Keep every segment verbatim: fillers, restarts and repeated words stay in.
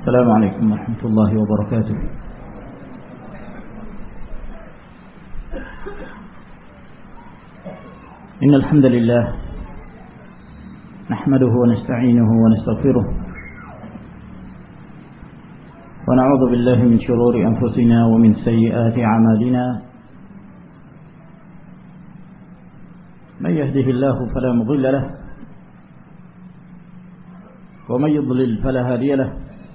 السلام عليكم ورحمة الله وبركاته. إن الحمد لله نحمده ونستعينه ونستغفره ونعوذ بالله من شرور أنفسنا ومن سيئات أعمالنا. من يهده الله فلا مضل له ومن يضلل فلا هادي له،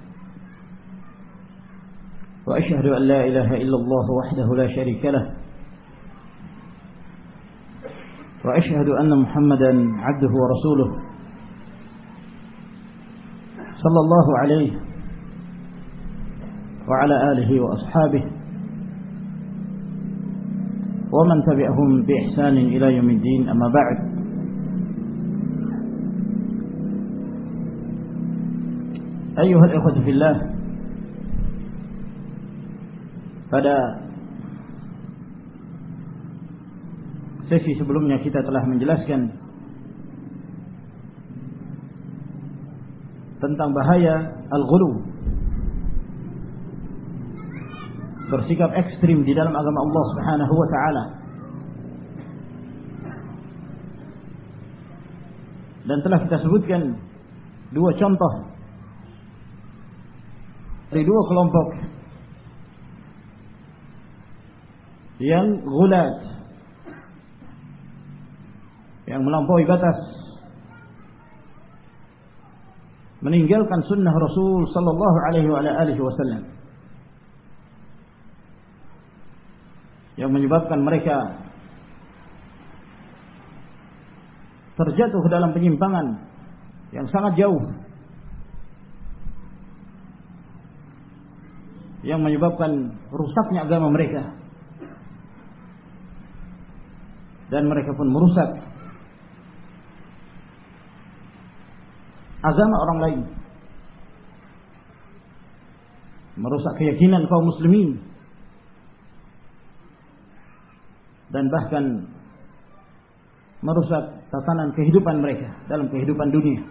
وأشهد أن لا إله إلا الله وحده لا شريك له، وأشهد أن محمدا عبده ورسوله صلى الله عليه وعلى آله وأصحابه ومن تبعهم بإحسان إلى يوم الدين. أما بعد، أيها الإخوة في الله، pada sesi sebelumnya kita telah menjelaskan tentang bahaya al-ghulu, bersikap ekstrim di dalam agama Allah Subhanahu wa taala. Dan telah kita sebutkan dua contoh dari dua kelompok yang ghulat, yang melampaui batas, meninggalkan sunnah Rasul sallallahu alaihi wa alihi wasallam, yang menyebabkan mereka terjatuh ke dalam penyimpangan yang sangat jauh, yang menyebabkan rusaknya agama mereka, dan mereka pun merusak agama orang lain, merusak keyakinan kaum muslimin, dan bahkan merusak tatanan kehidupan mereka dalam kehidupan dunia,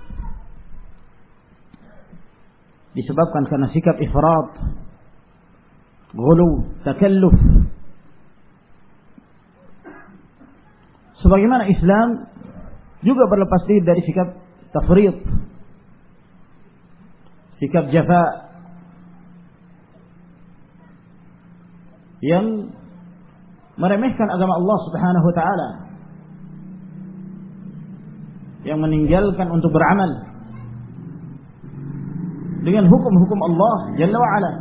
disebabkan karena sikap ifrat, ghulu, takalluf. Sebagaimana Islam juga berlepas diri dari sikap tafrid, sikap jafa yang meremehkan agama Allah Subhanahu wa taala, yang meninggalkan untuk beramal dengan hukum-hukum Allah Jalla wa Ala.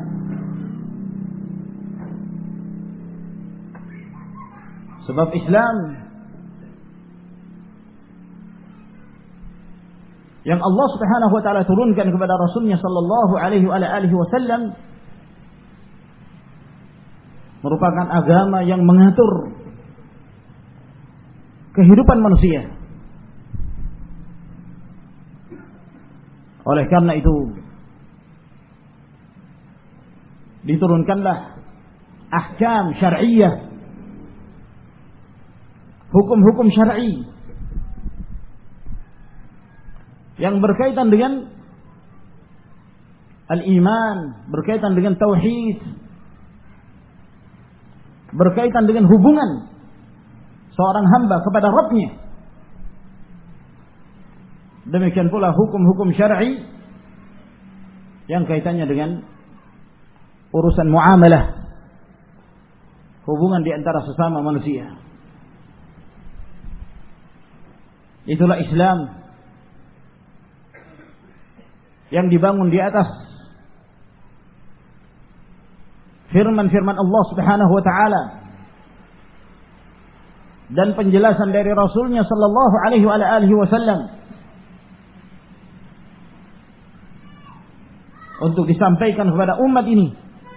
Sebab Islam yang Allah Subhanahu wa taala turunkan kepada Rasulnya sallallahu alaihi wa alihi wasallam merupakan agama yang mengatur kehidupan manusia. Oleh karena itu diturunkanlah ahkam syar'iyyah, hukum-hukum syar'i yang berkaitan dengan al-iman, berkaitan dengan tauhid, berkaitan dengan hubungan seorang hamba kepada Rabb-Nya. Demikian pula hukum-hukum syar'i yang kaitannya dengan urusan muamalah, hubungan di antara sesama manusia. Itulah Islam yang dibangun di atas firman-firman Allah Subhanahu wa taala dan penjelasan dari Rasulnya sallallahu alaihi wa alihi wasallam untuk disampaikan kepada umat ini.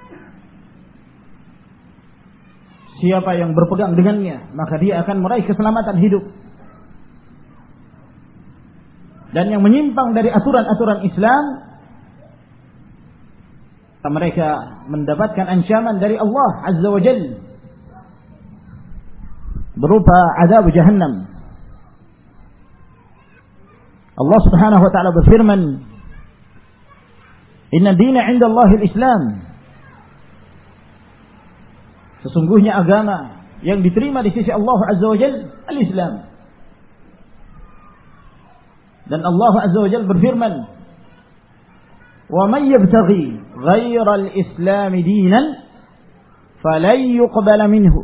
Siapa yang berpegang dengannya, maka dia akan meraih keselamatan hidup. Dan yang menyimpang dari aturan-aturan Islam, mereka mendapatkan ancaman dari Allah Azza wa Jalla berupa azab jahannam. Allah Subhanahu wa taala berfirman, Inna dina 'inda Allahil Islam. Sesungguhnya agama yang diterima di sisi Allah Azza wa Jalla al-Islam. Dan Allah Azza wa Jalla berfirman, "Wa man yabtaghi ghayra al-Islam dinan falan yuqbala minhu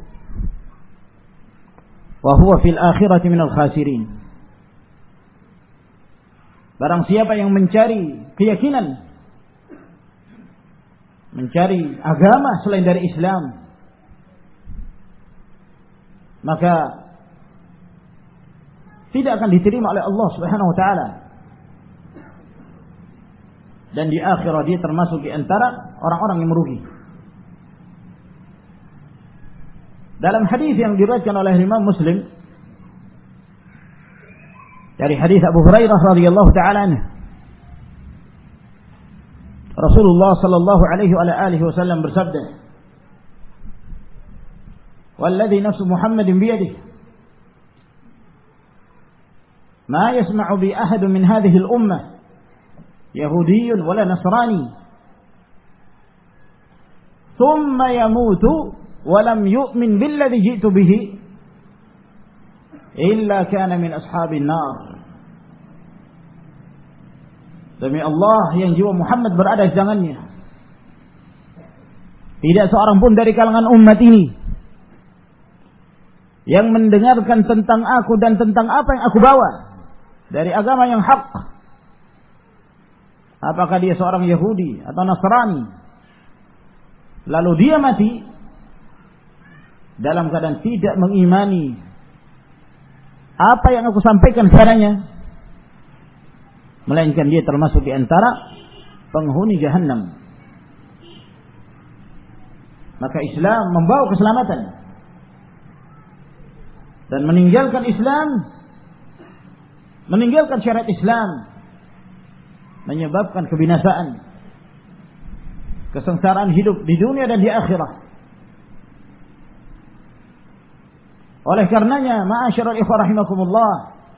wa huwa fil akhirati minal khasirin." Barang siapa yang mencari keyakinan, mencari agama selain dari Islam, maka tidak akan diterima oleh Allah Subhanahu wa taala. Dan di akhirat dia termasuk di antara orang-orang yang merugi. Dalam hadis yang diriwayatkan oleh Imam Muslim dari hadis Abu Hurairah radhiyallahu taala anhu, Rasulullah sallallahu alaihi wa alihi wasallam bersabda, "Walladzi nafsu Muhammadin biyadihi ma yasma'u bi ahadin min hadhihi al-ummah yahudiyyun wala nasrani thumma yamutu wa lam yu'min billadzi ji'tu bihi illa kana min ashabin nar." Demi Allah yang jiwa Muhammad berada di tangannya, tidak seorang pun dari kalangan umat ini yang mendengarkan tentang aku dan tentang apa yang aku bawa dari agama yang hak, apakah dia seorang Yahudi atau Nasrani, lalu dia mati dalam keadaan tidak mengimani apa yang aku sampaikan kepadanya, melainkan dia termasuk di antara penghuni Jahannam. Maka Islam membawa keselamatan, dan meninggalkan Islam, meninggalkan syariat Islam, menyebabkan kebinasaan, kesengsaraan hidup di dunia dan di akhirat. Oleh karenanya, ma'asyiral ikhwah rahimakumullah,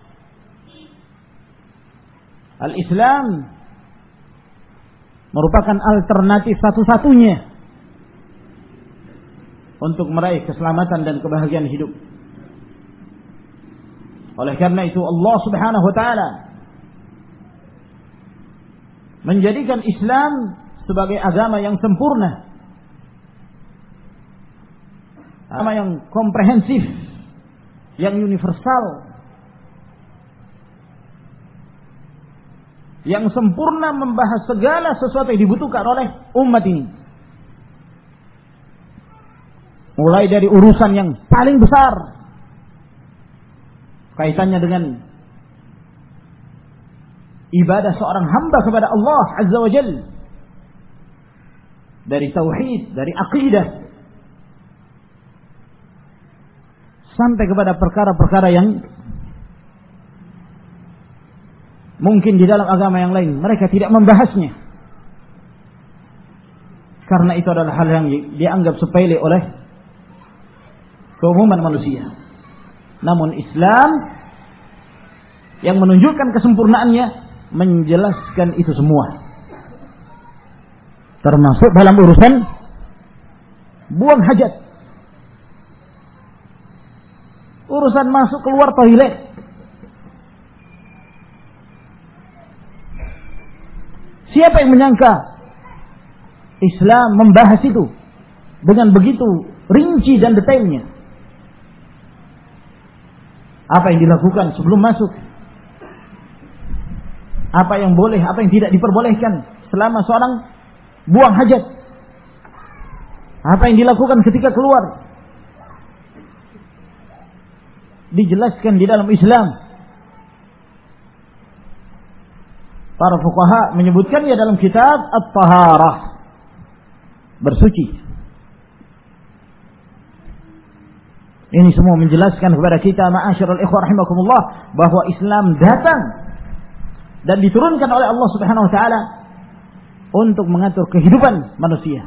al-Islam merupakan alternatif satu-satunya untuk meraih keselamatan dan kebahagiaan hidup. Oleh karena itu Allah Subhanahu wa taala menjadikan Islam sebagai agama yang sempurna, agama yang komprehensif, yang universal, yang sempurna membahas segala sesuatu yang dibutuhkan oleh umat ini. Mulai dari urusan yang paling besar kaitannya dengan ibadah seorang hamba kepada Allah Azza wa Jalla, dari tauhid, dari akidah, sampai kepada perkara-perkara yang mungkin di dalam agama yang lain mereka tidak membahasnya, karena itu adalah hal yang dianggap sepele oleh keumuman manusia. Namun Islam yang menunjukkan kesempurnaannya menjelaskan itu semua, termasuk dalam urusan buang hajat, urusan masuk keluar toilet. Siapa yang menyangka Islam membahas itu dengan begitu rinci dan detailnya? Apa yang dilakukan sebelum masuk, apa yang boleh, apa yang tidak diperbolehkan selama seorang buang hajat, apa yang dilakukan ketika keluar, dijelaskan di dalam Islam. Para fuqaha menyebutkannya dalam kitab At-Taharah, bersuci. Ini semua menjelaskan kepada kita, ma'asyiral ikhwah rahimakumullah, bahwa Islam datang dan diturunkan oleh Allah Subhanahu wa taala untuk mengatur kehidupan manusia,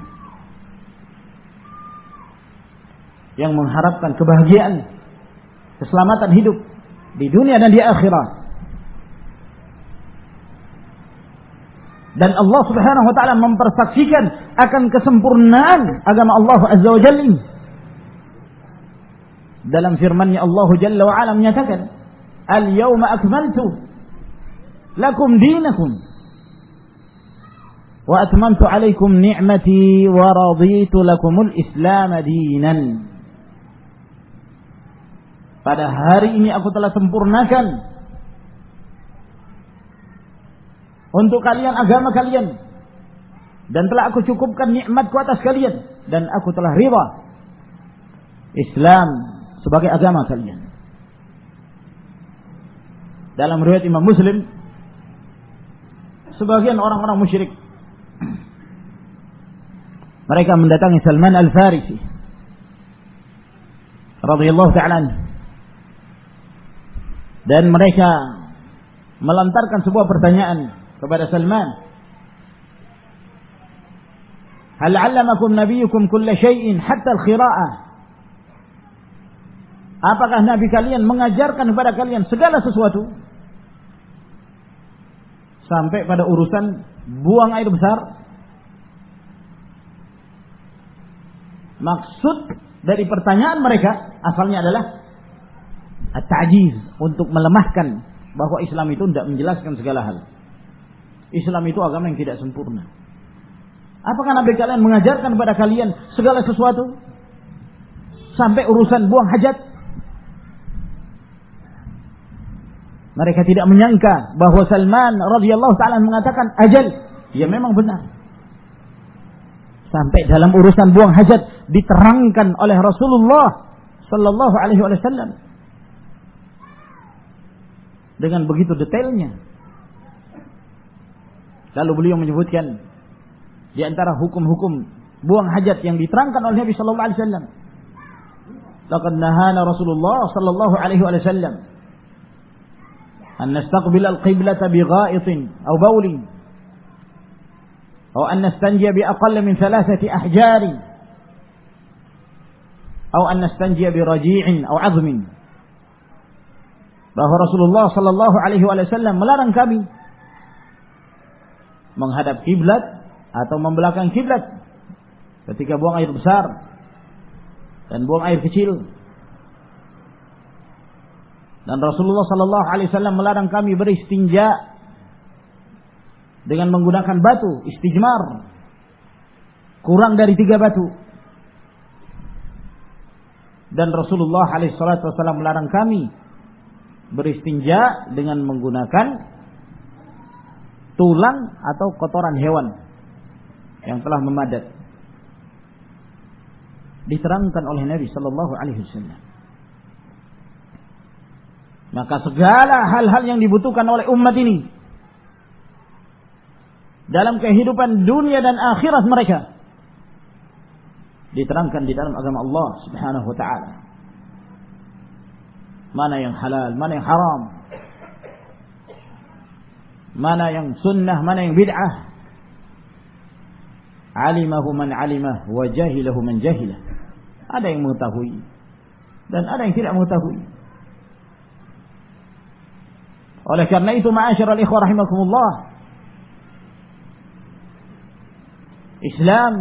yang mengharapkan kebahagiaan, keselamatan hidup di dunia dan di akhirat. Dan Allah Subhanahu wa taala mempersaksikan akan kesempurnaan agama Allah Azza wa Jalla ini. Dalam firman-Nya Allah Jalla wa Ala menyatakan, "Al-yawma akmaltu lakum dinakum wa atmamtu 'alaikum ni'mati wa raditu lakumul Islam dinan." Pada hari ini aku telah sempurnakan untuk kalian agama kalian, dan telah aku cukupkan nikmatku atas kalian, dan aku telah ridha Islam sebagai agama kalian. Dalam riwayat Imam Muslim, sebagian orang-orang musyrik mereka mendatangi Salman Al-Farisi radhiyallahu ta'ala anhu, dan mereka melontarkan sebuah pertanyaan kepada Salman. Hal 'allamakum nabiyyukum kulla syai'in hatta al-qira'ah? Apakah nabi kalian mengajarkan kepada kalian segala sesuatu sampai pada urusan buang air besar? Maksud dari pertanyaan mereka asalnya adalah at-ta'jiz, untuk melemahkan bahwa Islam itu tidak menjelaskan segala hal. Islam itu agama yang tidak sempurna. Apakah nabi kalian mengajarkan kepada kalian segala sesuatu sampai urusan buang hajat? Mereka tidak menyangka bahwa Salman radhiyallahu ta'ala mengatakan ajal. Ya memang benar. Sampai dalam urusan buang hajat diterangkan oleh Rasulullah sallallahu alaihi wasallam dengan begitu detailnya. Lalu beliau menyebutkan di antara hukum-hukum buang hajat yang diterangkan oleh Nabi sallallahu alaihi wasallam. Laqad nahana Rasulullah sallallahu alaihi wasallam an nastaqbil al-qiblata bi gha'itin aw bawlin aw an nastanjiya bi aqall min thalathati ahjar aw an nastanjiya bi raji'in aw 'azmin. Bahwa Rasulullah sallallahu alaihi wasallam melarang kami menghadap kiblat atau membelakang kiblat ketika buang air besar dan buang air kecil. Dan Rasulullah sallallahu alaihi wasallam melarang kami beristinja dengan menggunakan batu, istijmar, kurang dari tiga batu. Dan Rasulullah alaihi wasallam melarang kami beristinja dengan menggunakan tulang atau kotoran hewan yang telah memadat. Diterangkan oleh Nabi sallallahu alaihi wasallam. Maka segala hal-hal yang dibutuhkan oleh umat ini dalam kehidupan dunia dan akhirat mereka diterangkan di dalam agama Allah Subhanahu wa taala. Mana yang halal, mana yang haram, mana yang sunnah, mana yang bid'ah. Alimahu man alimah wa jahilahu man jahilah. Ada yang mengetahui dan ada yang tidak mengetahui. Oleh karena itu, ma'asyiral ikhwah rahimakumullah, Islam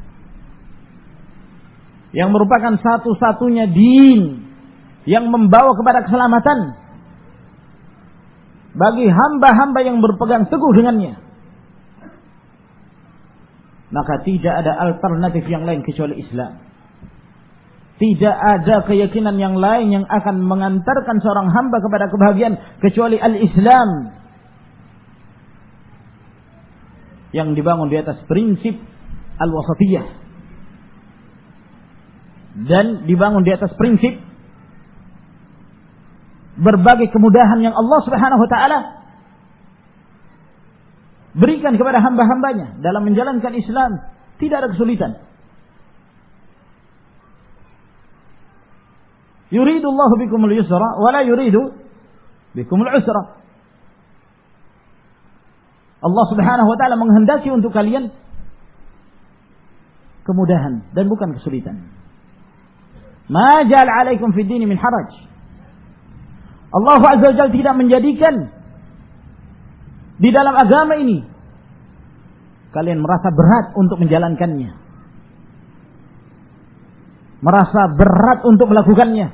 yang merupakan satu-satunya din yang membawa kepada keselamatan bagi hamba-hamba yang berpegang teguh dengannya, maka tidak ada alternatif yang lain kecuali Islam. Tidak ada keyakinan yang lain yang akan mengantarkan seorang hamba kepada kebahagiaan kecuali al-Islam yang dibangun di atas prinsip al-wasatiyah dan dibangun di atas prinsip berbagai kemudahan yang Allah Subhanahu wa taala berikan kepada hamba-hambanya dalam menjalankan Islam. Tidak ada kesulitan. Yuridullahu bikumul yusra wa la yuridu bikumul usra. Allah Subhanahu wa taala menghendaki untuk kalian kemudahan dan bukan kesulitan. Ma ja'al 'alaikum fid din min haraj. Allah Azza wa Jalla tidak menjadikan di dalam agama ini kalian merasa berat untuk menjalankannya, merasa berat untuk melakukannya.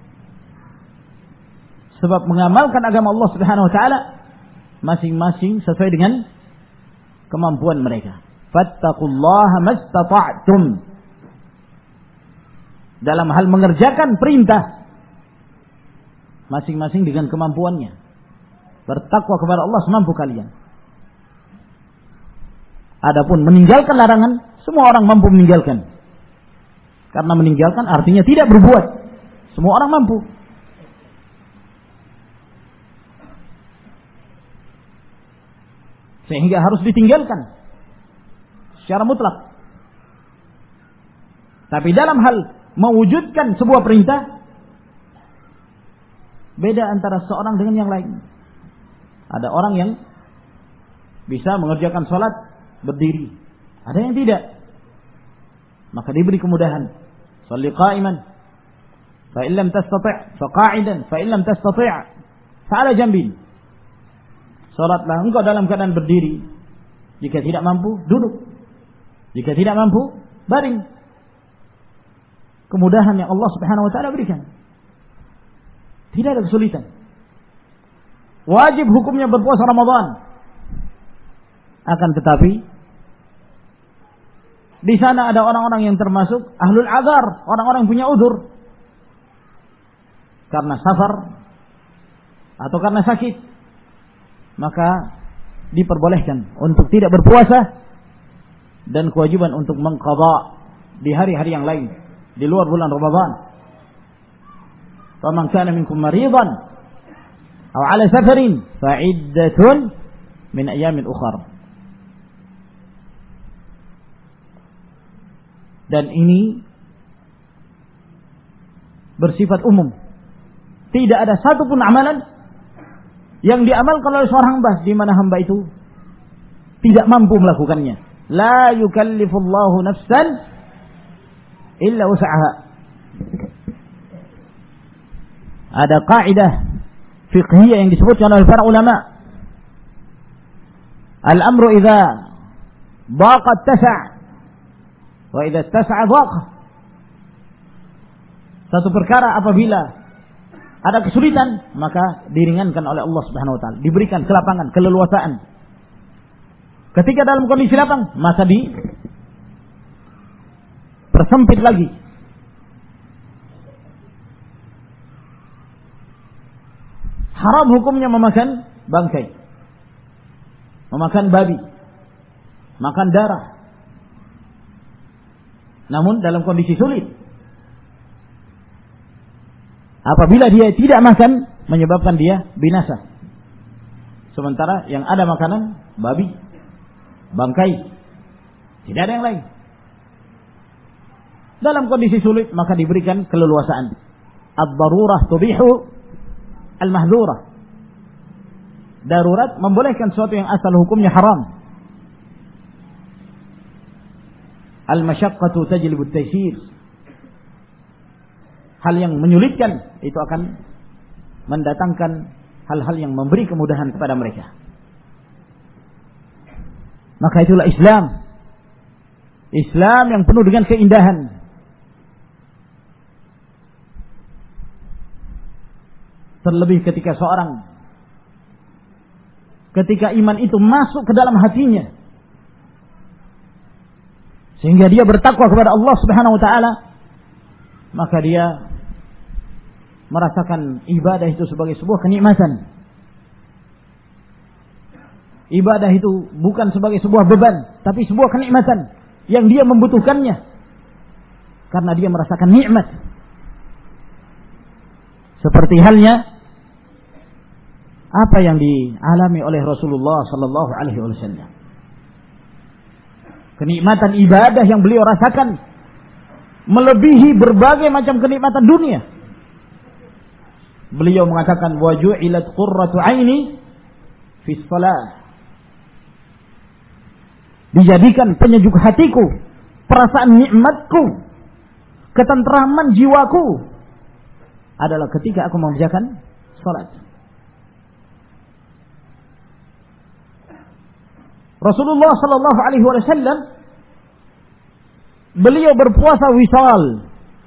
Sebab mengamalkan agama Allah Subhanahu wa taala masing-masing sesuai dengan kemampuan mereka. Fattaqullaha mastata'tum. Dalam hal mengerjakan perintah, masing-masing dengan kemampuannya. Bertakwa kepada Allah semampu kalian. Adapun meninggalkan larangan, semua orang mampu meninggalkan. Karena meninggalkan artinya tidak berbuat. Semua orang mampu. Sehingga harus ditinggalkan secara mutlak. Tapi dalam hal mewujudkan sebuah perintah, beda antara seorang dengan yang lain. Ada orang yang bisa mengerjakan sholat berdiri, ada yang tidak. Maka diberi kemudahan. Shalli qa'iman, fa in lam tastati' fa qa'idan, fa in lam tastati' fa 'ala janbin. Salatlah engkau dalam keadaan berdiri. Jika tidak mampu, duduk. Jika tidak mampu, baring. Kemudahan yang Allah Subhanahu wa taala berikan. Tidak ada kesulitan. Wajib hukumnya berpuasa Ramadan. Akan tetapi di sana ada orang-orang yang termasuk ahlul azar, orang-orang yang punya udzur. Karena safar atau karena sakit, maka diperbolehkan untuk tidak berpuasa dan kewajiban untuk mengqadha di hari-hari yang lain di luar bulan Ramadan. Faman kana minkum maridan aw 'ala safarin fa 'iddatun min ayamin ukhra. Dan ini bersifat umum. Tidak ada satupun amalan yang diamalkan oleh seorang hamba di mana hamba itu tidak mampu melakukannya. La yukallifullahu nafsan illa wus'aha. Ada kaidah fiqhiyah yang disebutkan oleh para ulama. Al-amru idza daqat tasa' wa idza tasa'a dhaqa. Satu perkara apabila ada kesulitan, maka diringankan oleh Allah Subhanahu wa taala, diberikan kelapangan, keleluasaan. Ketika dalam kondisi lapang, maka di persempit lagi. Haram hukumnya memakan bangkai, memakan babi, makan darah. Namun dalam kondisi sulit, apabila dia tidak makan, menyebabkan dia binasa. Sementara yang ada makanan babi, bangkai, tidak ada yang lain. Dalam kondisi sulit, maka diberikan keleluasaan. Ad-darurah tubihu al-mahdhurah. Darurat membolehkan sesuatu yang asal hukumnya haram. Al-masyaqqatu tajlibu at-taysir. Hal yang menyulitkan itu akan mendatangkan hal-hal yang memberi kemudahan kepada mereka. Maka itulah Islam. Islam yang penuh dengan keindahan. Terlebih ketika seorang, ketika iman itu masuk ke dalam hatinya, sehingga dia bertakwa kepada Allah Subhanahu wa taala, maka dia merasakan ibadah itu sebagai sebuah kenikmatan. Ibadah itu bukan sebagai sebuah beban, tapi sebuah kenikmatan yang dia membutuhkannya karena dia merasakan nikmat. Seperti halnya apa yang dialami oleh Rasulullah sallallahu alaihi wasallam. Kenikmatan ibadah yang beliau rasakan melebihi berbagai macam kenikmatan dunia. Beliau mengatakan wa ju'ilat qurratu aini fi shalah. Dijadikan penyejuk hatiku, perasaan nikmatku, ketentraman jiwaku adalah ketika aku mengerjakan salat. Rasulullah sallallahu alaihi wasallam beliau berpuasa wisal,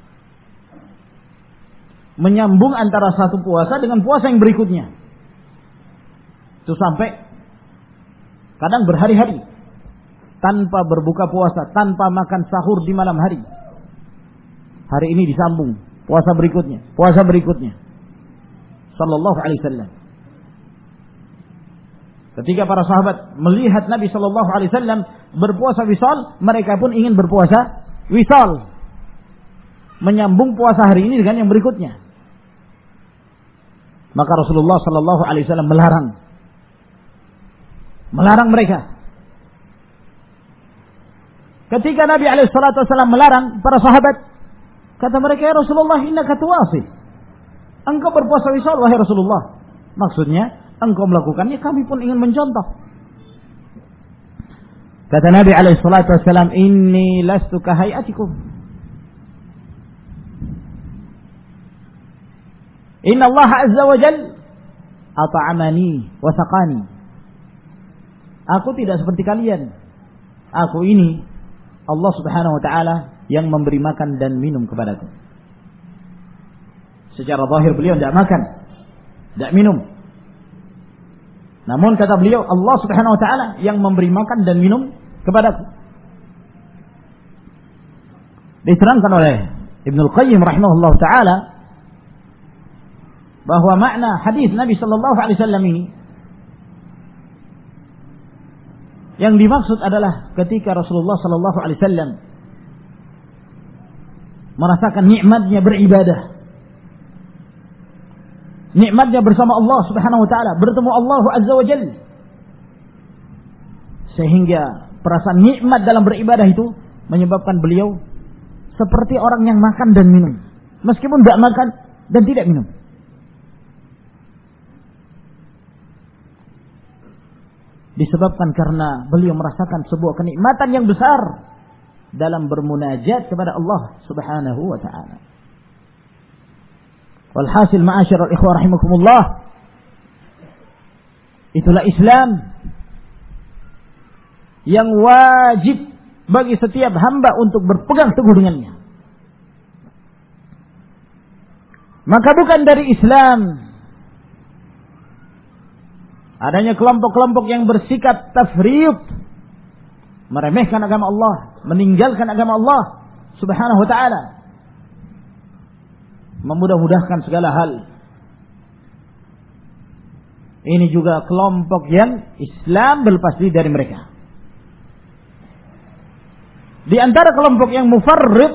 menyambung antara satu puasa dengan puasa yang berikutnya. Itu sampai kadang berhari-hari tanpa berbuka puasa, tanpa makan sahur di malam hari. Hari ini disambung puasa berikutnya, puasa berikutnya. Sallallahu alaihi wasallam. Ketika para sahabat melihat Nabi sallallahu alaihi wasallam berpuasa wisal, mereka pun ingin berpuasa wisal, menyambung puasa hari ini dengan yang berikutnya. Maka Rasulullah sallallahu alaihi wasallam melarang, melarang mereka. Ketika Nabi alaihi salatu wasallam melarang para sahabat, kata mereka, ya Rasulullah, innaka tuwasi. Engkau berpuasa wisal wahai Rasulullah. Maksudnya, engkau melakukannya, kami pun ingin mencontoh. Kata Nabi alaihi salatu wasallam, inni lastu kahayatikum. Inna Allah azza wa jal at'amani wa saqani. Aku tidak seperti kalian. Aku ini Allah subhanahu wa ta'ala yang memberi makan dan minum kepadaku. Secara zahir beliau tidak makan, tidak minum. Namun kata beliau, Allah subhanahu wa ta'ala yang memberi makan dan minum kepadaku. Diterangkan oleh Ibnul Qayyim rahimahullah ta'ala bahwa makna hadis Nabi sallallahu alaihi wasallam ini yang dimaksud adalah ketika Rasulullah sallallahu alaihi wasallam merasakan nikmatnya beribadah, nikmatnya bersama Allah subhanahu wa ta'ala, bertemu Allah azza wa jalla, sehingga perasaan nikmat dalam beribadah itu menyebabkan beliau seperti orang yang makan dan minum, meskipun tidak makan dan tidak minum. Disebabkan karena beliau merasakan sebuah kenikmatan yang besar dalam bermunajat kepada Allah subhanahu wa ta'ala. Walhasil ma'asyiral ikhwah rahimakumullah, itulah Islam yang wajib bagi setiap hamba untuk berpegang teguh dengannya. Maka bukan dari Islam adanya kelompok-kelompok yang bersikap tafriq, meremehkan agama Allah, meninggalkan agama Allah subhanahu wa ta'ala, memudah-mudahkan segala hal. Ini juga kelompok yang Islam berlepas diri dari mereka. Di antara kelompok yang mufarrid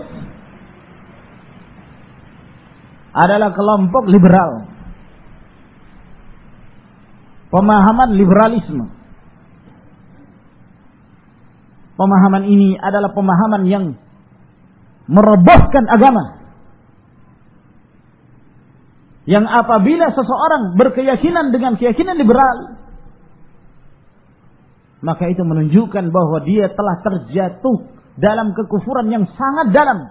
adalah kelompok liberal. Pemahaman liberalisme. Pemahaman ini adalah pemahaman yang merobohkan agama. Yang apabila seseorang berkeyakinan dengan keyakinan liberal, maka itu menunjukkan bahwa dia telah terjatuh dalam kekufuran yang sangat dalam.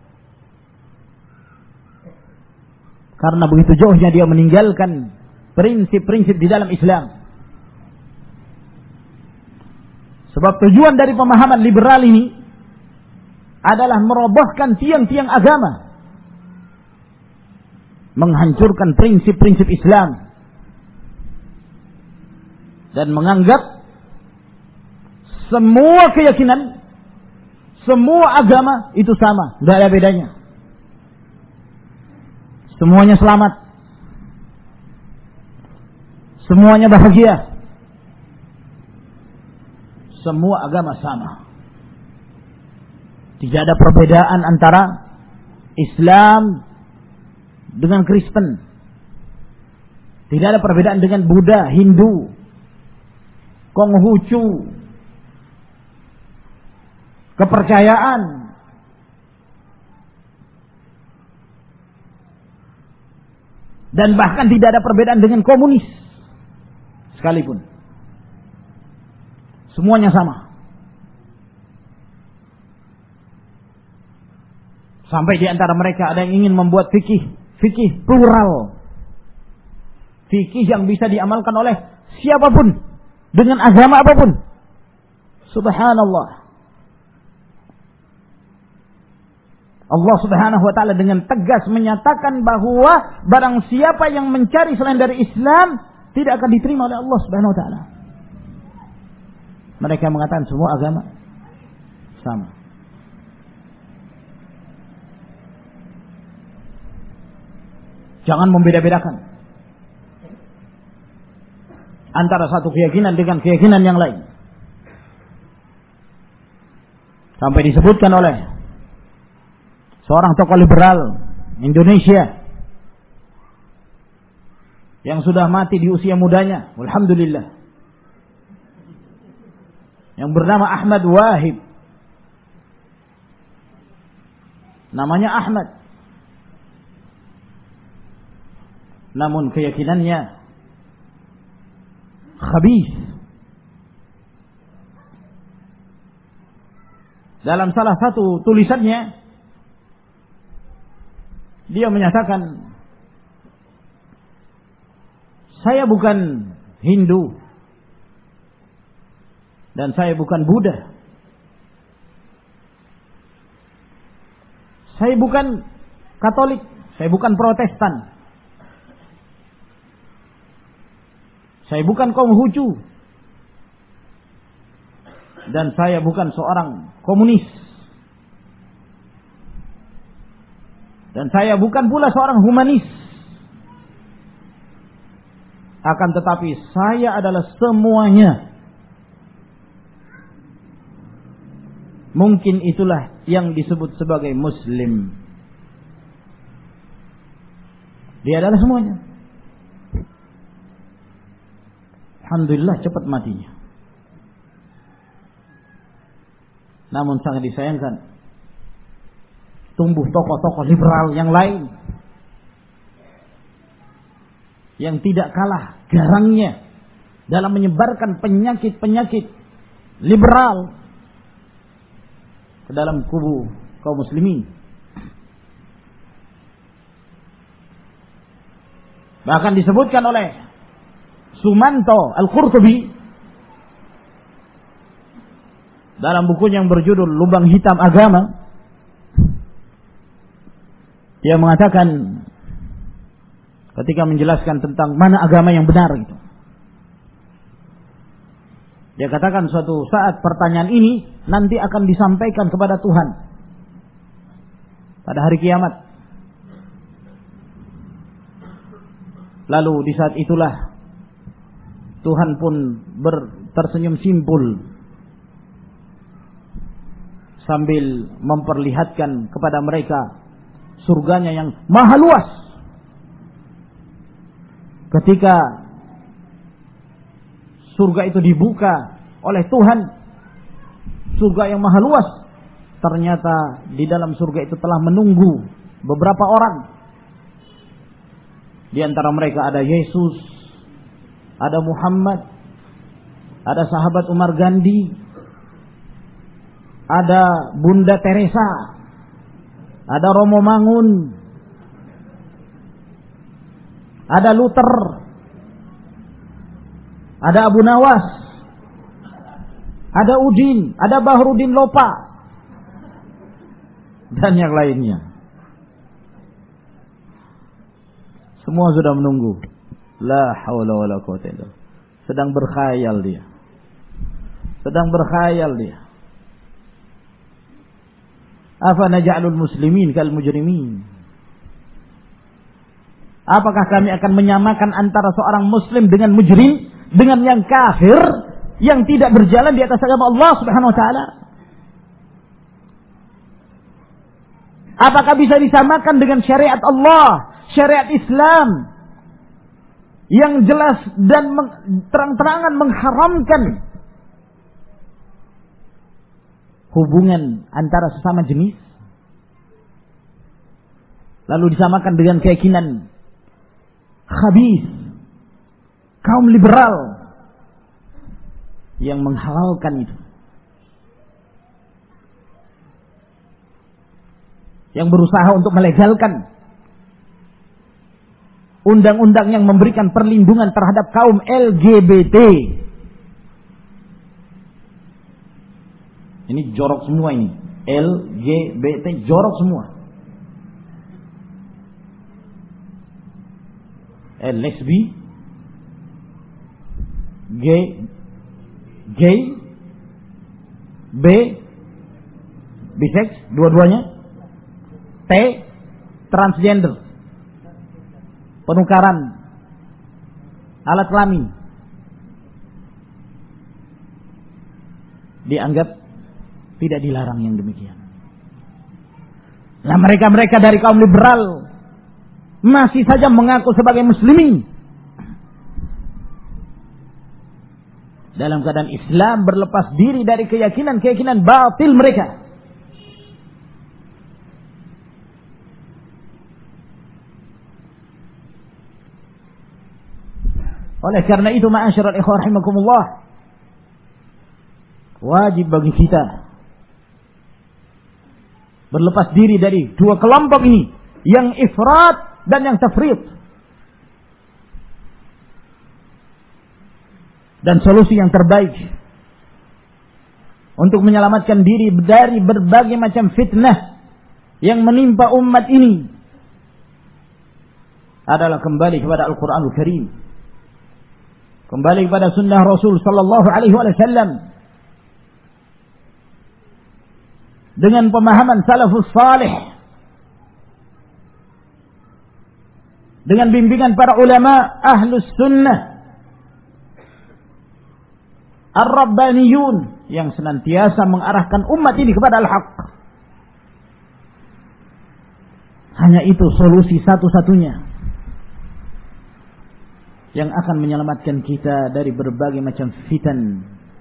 Karena begitu jauhnya dia meninggalkan prinsip-prinsip di dalam Islam. Sebab tujuan dari pemahaman liberal ini adalah merobohkan tiang-tiang agama, menghancurkan prinsip-prinsip Islam, dan menganggap semua keyakinan, semua agama itu sama, tidak ada bedanya. Semuanya selamat, semuanya bahagia, semua agama sama. Tidak ada perbedaan antara Islam dengan Kristen. Tidak ada perbedaan dengan Buddha, Hindu, Konghucu, kepercayaan. Dan bahkan tidak ada perbedaan dengan komunis sekalipun. Semuanya sama. Sampai di antara mereka ada yang ingin membuat fikih, fikih plural. Fikih yang bisa diamalkan oleh siapapun, dengan agama apapun. Subhanallah. Allah Subhanahu wa taala dengan tegas menyatakan bahwa barang siapa yang mencari selain dari Islam tidak akan diterima oleh Allah Subhanahu wa taala. Mereka mengatakan semua agama sama. Jangan membeda-bedakan antara satu keyakinan dengan keyakinan yang lain. Sampai disebutkan oleh seorang tokoh liberal Indonesia yang sudah mati di usia mudanya, alhamdulillah, yang bernama Ahmad Wahib. Namanya Ahmad, namun keyakinannya khabis. Dalam salah satu tulisannya dia menyatakan, saya bukan Hindu dan saya bukan Buddha. Saya bukan Katolik, saya bukan Protestan. Saya bukan Konghucu. Dan saya bukan seorang komunis. Dan saya bukan pula seorang humanis. Akan tetapi saya adalah semuanya. Mungkin itulah yang disebut sebagai Muslim. Dia adalah semuanya. Alhamdulillah cepat matinya. Namun sangat disayangkan, tumbuh tokoh-tokoh liberal yang lain yang tidak kalah garangnya dalam menyebarkan penyakit-penyakit liberal ke dalam kubu kaum muslimin. Bahkan disebutkan oleh Sumanto Al-Qurtubi dalam bukunya yang berjudul Lubang Hitam Agama, dia mengatakan ketika menjelaskan tentang mana agama yang benar gitu, dia katakan suatu saat pertanyaan ini nanti akan disampaikan kepada Tuhan pada hari kiamat. Lalu di saat itulah Tuhan pun ber, tersenyum simpul sambil memperlihatkan kepada mereka surganya yang maha luas. Ketika surga itu dibuka oleh Tuhan, surga yang maha luas, ternyata di dalam surga itu telah menunggu beberapa orang. Di antara mereka ada Yesus, ada Muhammad, ada sahabat Umar Gandhi, ada Bunda Teresa, ada Romo Mangun, ada Luther, ada Abu Nawas, ada Udin, ada Bahrudin Lopa, dan yang lainnya. Semua sudah menunggu. La haula wala quwwata illa billah. Sedang berkhayal dia. Sedang berkhayal dia. Afa naj'alul muslimin kal mujrimin? Apakah kami akan menyamakan antara seorang muslim dengan mujrim, dengan yang kafir yang tidak berjalan di atas agama Allah Subhanahu wa taala? Apakah bisa disamakan dengan syariat Allah, syariat Islam yang jelas dan terang-terangan mengharamkan hubungan antara sesama jenis, lalu disamakan dengan keyakinan khabis kaum liberal yang menghalalkan itu, yang berusaha untuk melegalkan undang-undang yang memberikan perlindungan terhadap kaum L G B T. Ini jorok semua ini. L G B T jorok semua. L lesbi, G gay, B bisex, dua-duanya, T transgender, penukaran alat kelamin, dianggap tidak dilarang yang demikian. Nah, mereka-mereka dari kaum liberal masih saja mengaku sebagai muslimin dalam keadaan Islam berlepas diri dari keyakinan-keyakinan batil mereka. Oleh karena itu, ma'asyiral ikhwah rahimakumullah, wajib bagi kita berlepas diri dari dua kelompok ini, yang ifrat dan yang tafrit. Dan solusi yang terbaik untuk menyelamatkan diri dari berbagai macam fitnah yang menimpa umat ini adalah kembali kepada Al-Quranul Karim, kembali kepada sunnah Rasul sallallahu alaihi wasallam, dengan pemahaman salafus salih, dengan bimbingan para ulama ahlus sunnah ar-rabbaniyun yang senantiasa mengarahkan umat ini kepada al-haq. Hanya itu solusi satu-satunya yang akan menyelamatkan kita dari berbagai macam fitan.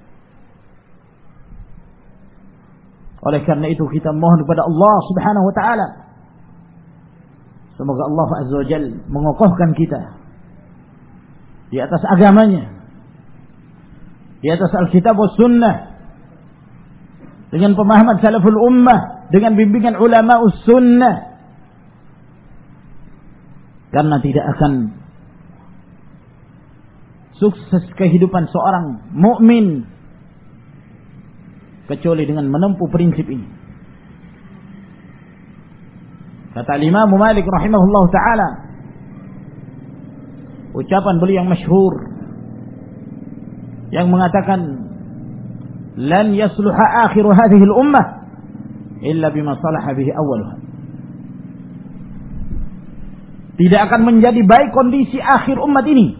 Oleh karena itu kita mohon kepada Allah Subhanahu wa taala, semoga Allah Azza wa Jalla mengokohkan kita di atas agamanya, di atas Alkitab was sunnah, dengan pemahaman salaful ummah, dengan bimbingan ulama us sunnah. Karena tidak akan sukses kehidupan seorang mukmin kecuali dengan menempuh prinsip ini. Kata Imam Malik rahimahullah ta'ala, ucapan beliau yang masyhur yang mengatakan, lan yasluha akhiru hadhihi al-ummah illa bima salaha bihi awwaluha. Tidak akan menjadi baik kondisi akhir umat ini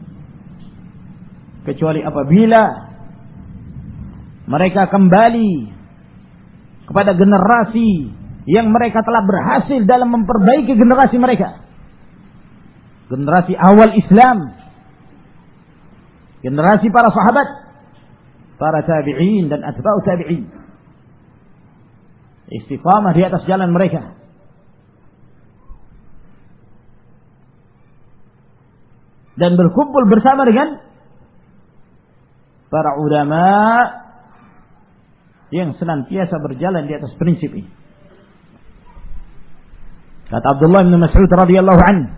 kecuali apabila mereka kembali kepada generasi yang mereka telah berhasil dalam memperbaiki generasi mereka, generasi awal Islam, generasi para sahabat, para tabi'in dan atba'u tabi'in, istiqamah di atas jalan mereka. Dan berkumpul bersama dengan para ulama yang senantiasa berjalan di atas prinsip ini. Kata Abdullah bin Mas'ud radhiyallahu anhu,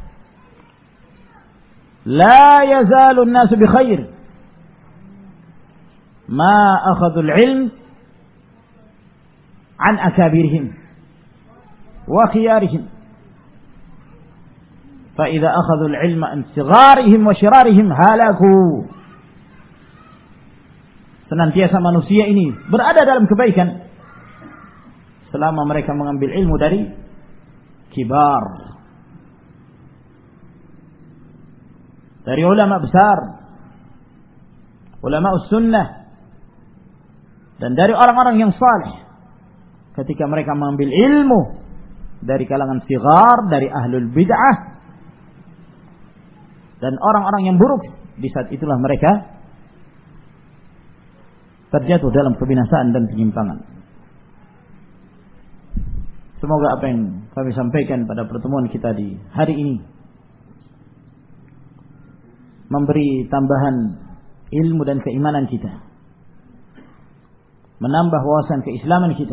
la yazalu an-nasu bi khair ma akhadhu al-ilm an akabirihim wa khiyarihim, fa idza akhadhu al-ilma an sigharihim wa shirarihim halaku. Senantiasa manusia ini berada dalam kebaikan selama mereka mengambil ilmu dari kibar, dari ulama besar, ulama sunnah, dan dari orang-orang yang saleh. Ketika mereka mengambil ilmu dari kalangan sigar, dari ahlul bid'ah dan orang-orang yang buruk, di saat itulah mereka terjatuh dalam kebinasaan dan penyimpangan. Semoga apa yang kami sampaikan pada pertemuan kita di hari ini memberi tambahan ilmu dan keimanan kita, menambah wawasan keislaman kita,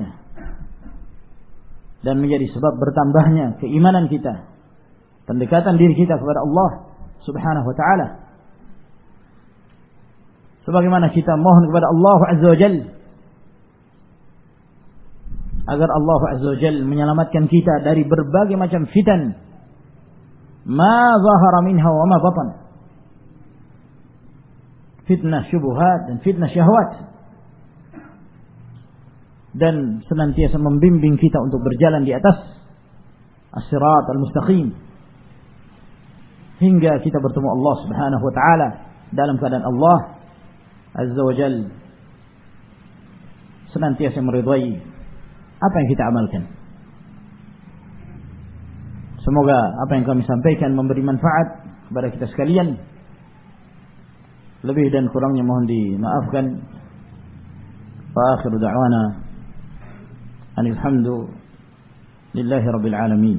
dan menjadi sebab bertambahnya keimanan kita, pendekatan diri kita kepada Allah Subhanahu wa ta'ala. Sebagaimana kita mohon kepada Allah Azza wa Jalla agar Allah Azza wa Jalla menyelamatkan kita dari berbagai macam fitan, ma zahara minha wa ma batan, fitnah syubhat dan fitnah syahwat, dan senantiasa membimbing kita untuk berjalan di atas as-sirat al-mustaqim hingga kita bertemu Allah Subhanahu wa taala dalam keadaan Allah Azza wa Jalla senantiasa meridai apa yang kita amalkan. Semoga apa yang kami sampaikan memberi manfaat kepada kita sekalian. Lebih dan kurangnya mohon dimaafkan. Wa akhiru da'wana anil hamdu lillahi rabbil alamin.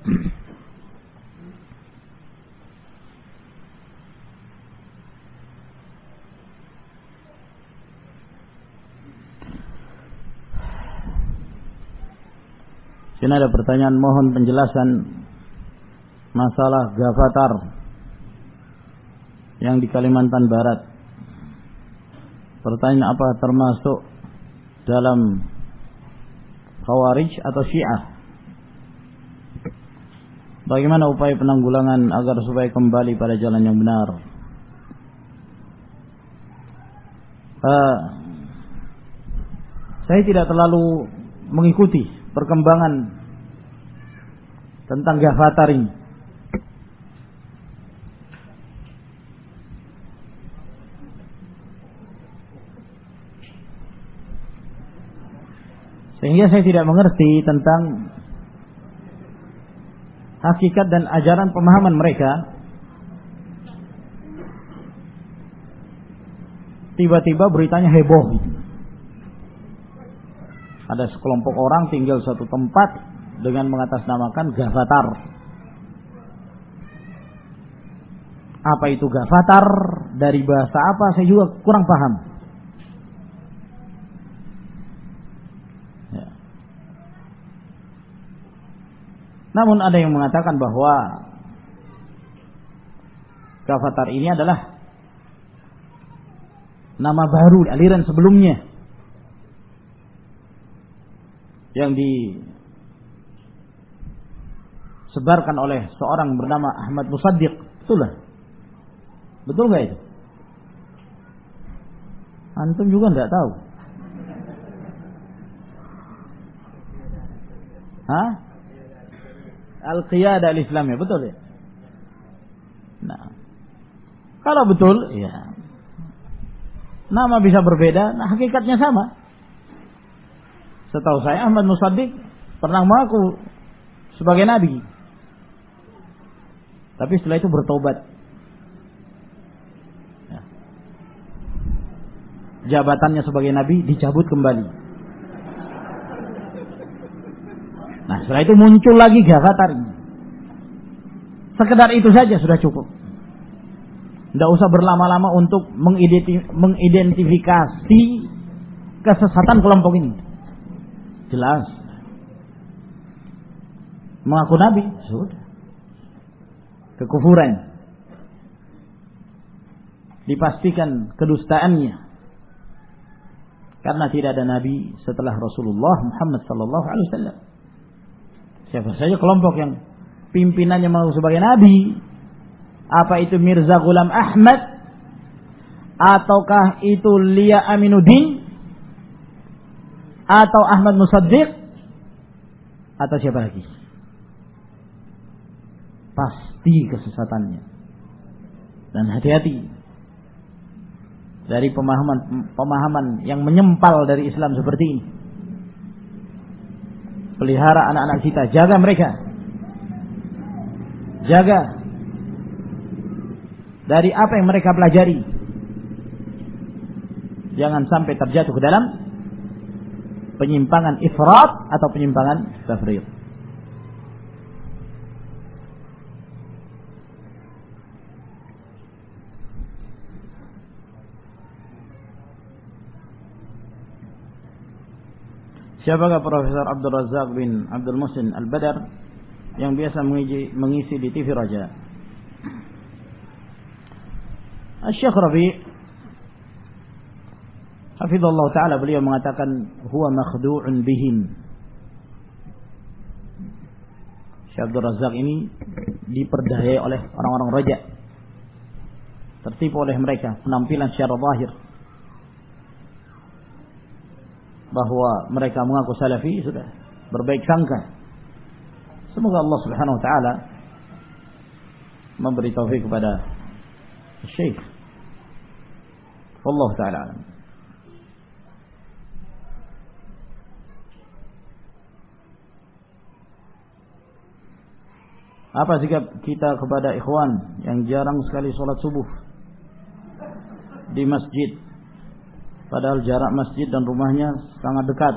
Ini ada pertanyaan, mohon penjelasan masalah Gavatar yang di Kalimantan Barat. Pertanyaan, apa termasuk dalam Khawarij atau Syiah? Bagaimana upaya penanggulangan agar supaya kembali pada jalan yang benar? Uh, saya tidak terlalu mengikuti perkembangan tentang Gavatar ini. Sehingga saya tidak mengerti tentang hakikat dan ajaran pemahaman mereka. Tiba-tiba beritanya heboh. Ada sekelompok orang tinggal satu tempat dengan mengatasnamakan Gavatar. Apa itu Gavatar? Dari bahasa apa? Saya juga kurang paham. Ya. Namun ada yang mengatakan bahwa Gavatar ini adalah nama baru aliran sebelumnya yang disebarkan oleh seorang bernama Ahmad Musaddiq. Itulah. Betul nggak itu? Antum juga nggak tahu. Hah? Al-Qiyadah al-Islamiyah, betul ya? Nah, kalau betul, ya. Nama bisa berbeda, nah hakikatnya sama. Setahu saya Ahmad Musaddiq pernah mengaku sebagai nabi. Tapi setelah itu bertobat. Ya. Jabatannya sebagai nabi dicabut kembali. Nah, setelah itu muncul lagi Gavatar ini. Sekedar itu saja sudah cukup. Tidak usah berlama-lama untuk mengidentifikasi kesesatan kelompok ini. Jelas. Mengaku nabi, sudah. Kekufuran. Dipastikan kedustaannya. Karena tidak ada nabi setelah Rasulullah Muhammad sallallahu alaihi wasallam. Siapa saja kelompok yang pimpinannya mengaku sebagai nabi, apa itu Mirza Ghulam Ahmad ataukah itu Lia Aminuddin atau Ahmad Musaddiq atau siapa lagi, pasti kesesatannya. Dan hati-hati dari pemahaman-pemahaman yang menyempal dari Islam seperti ini. Pelihara anak-anak kita, jaga mereka, jaga dari apa yang mereka pelajari. Jangan sampai terjatuh ke dalam penyimpangan ifrat atau penyimpangan tafriq. Siapakah Profesor Abdul Razak bin Abdul Muhsin Al-Badar yang biasa mengisi, mengisi di T V Raja? Syekh Rabi' hafizallahu ta'ala, beliau mengatakan huwa makhdu'un bihim, Syekh Abdul Razak ini diperdayai oleh orang-orang raja, tertipu oleh mereka penampilan secara zahir bahwa mereka mengaku salafi, sudah berbaik sangka. Semoga Allah Subhanahu wa taala memberi taufik kepada Syekh. Wallahu taala alam. Apa sikap kita kepada ikhwan yang jarang sekali sholat subuh di masjid, padahal jarak masjid dan rumahnya sangat dekat?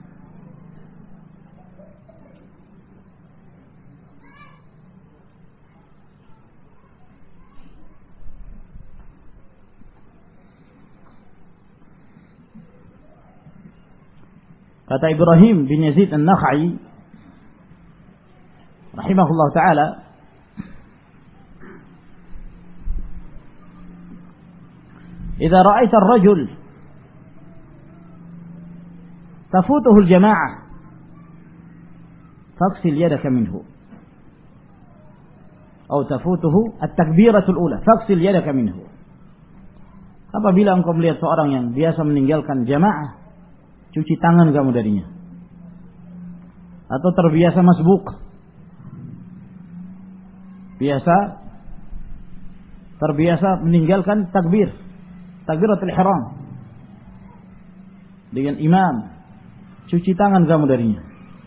Kata Ibrahim bin Yazid An-Nakhai rahimahullah ta'ala, "Idza ra'aita ar-rajul tafutuhu al-jama'ah faghsil yadaka minhu, atau tafutuhu at-takbiratul ula faghsil yadaka minhu." Apabila engkau melihat seorang yang biasa meninggalkan jamaah, cuci tangan kamu darinya. Atau terbiasa masbuk, biasa terbiasa meninggalkan takbir, takbiratul ihram dengan imam, cuci tangan kamu darinya.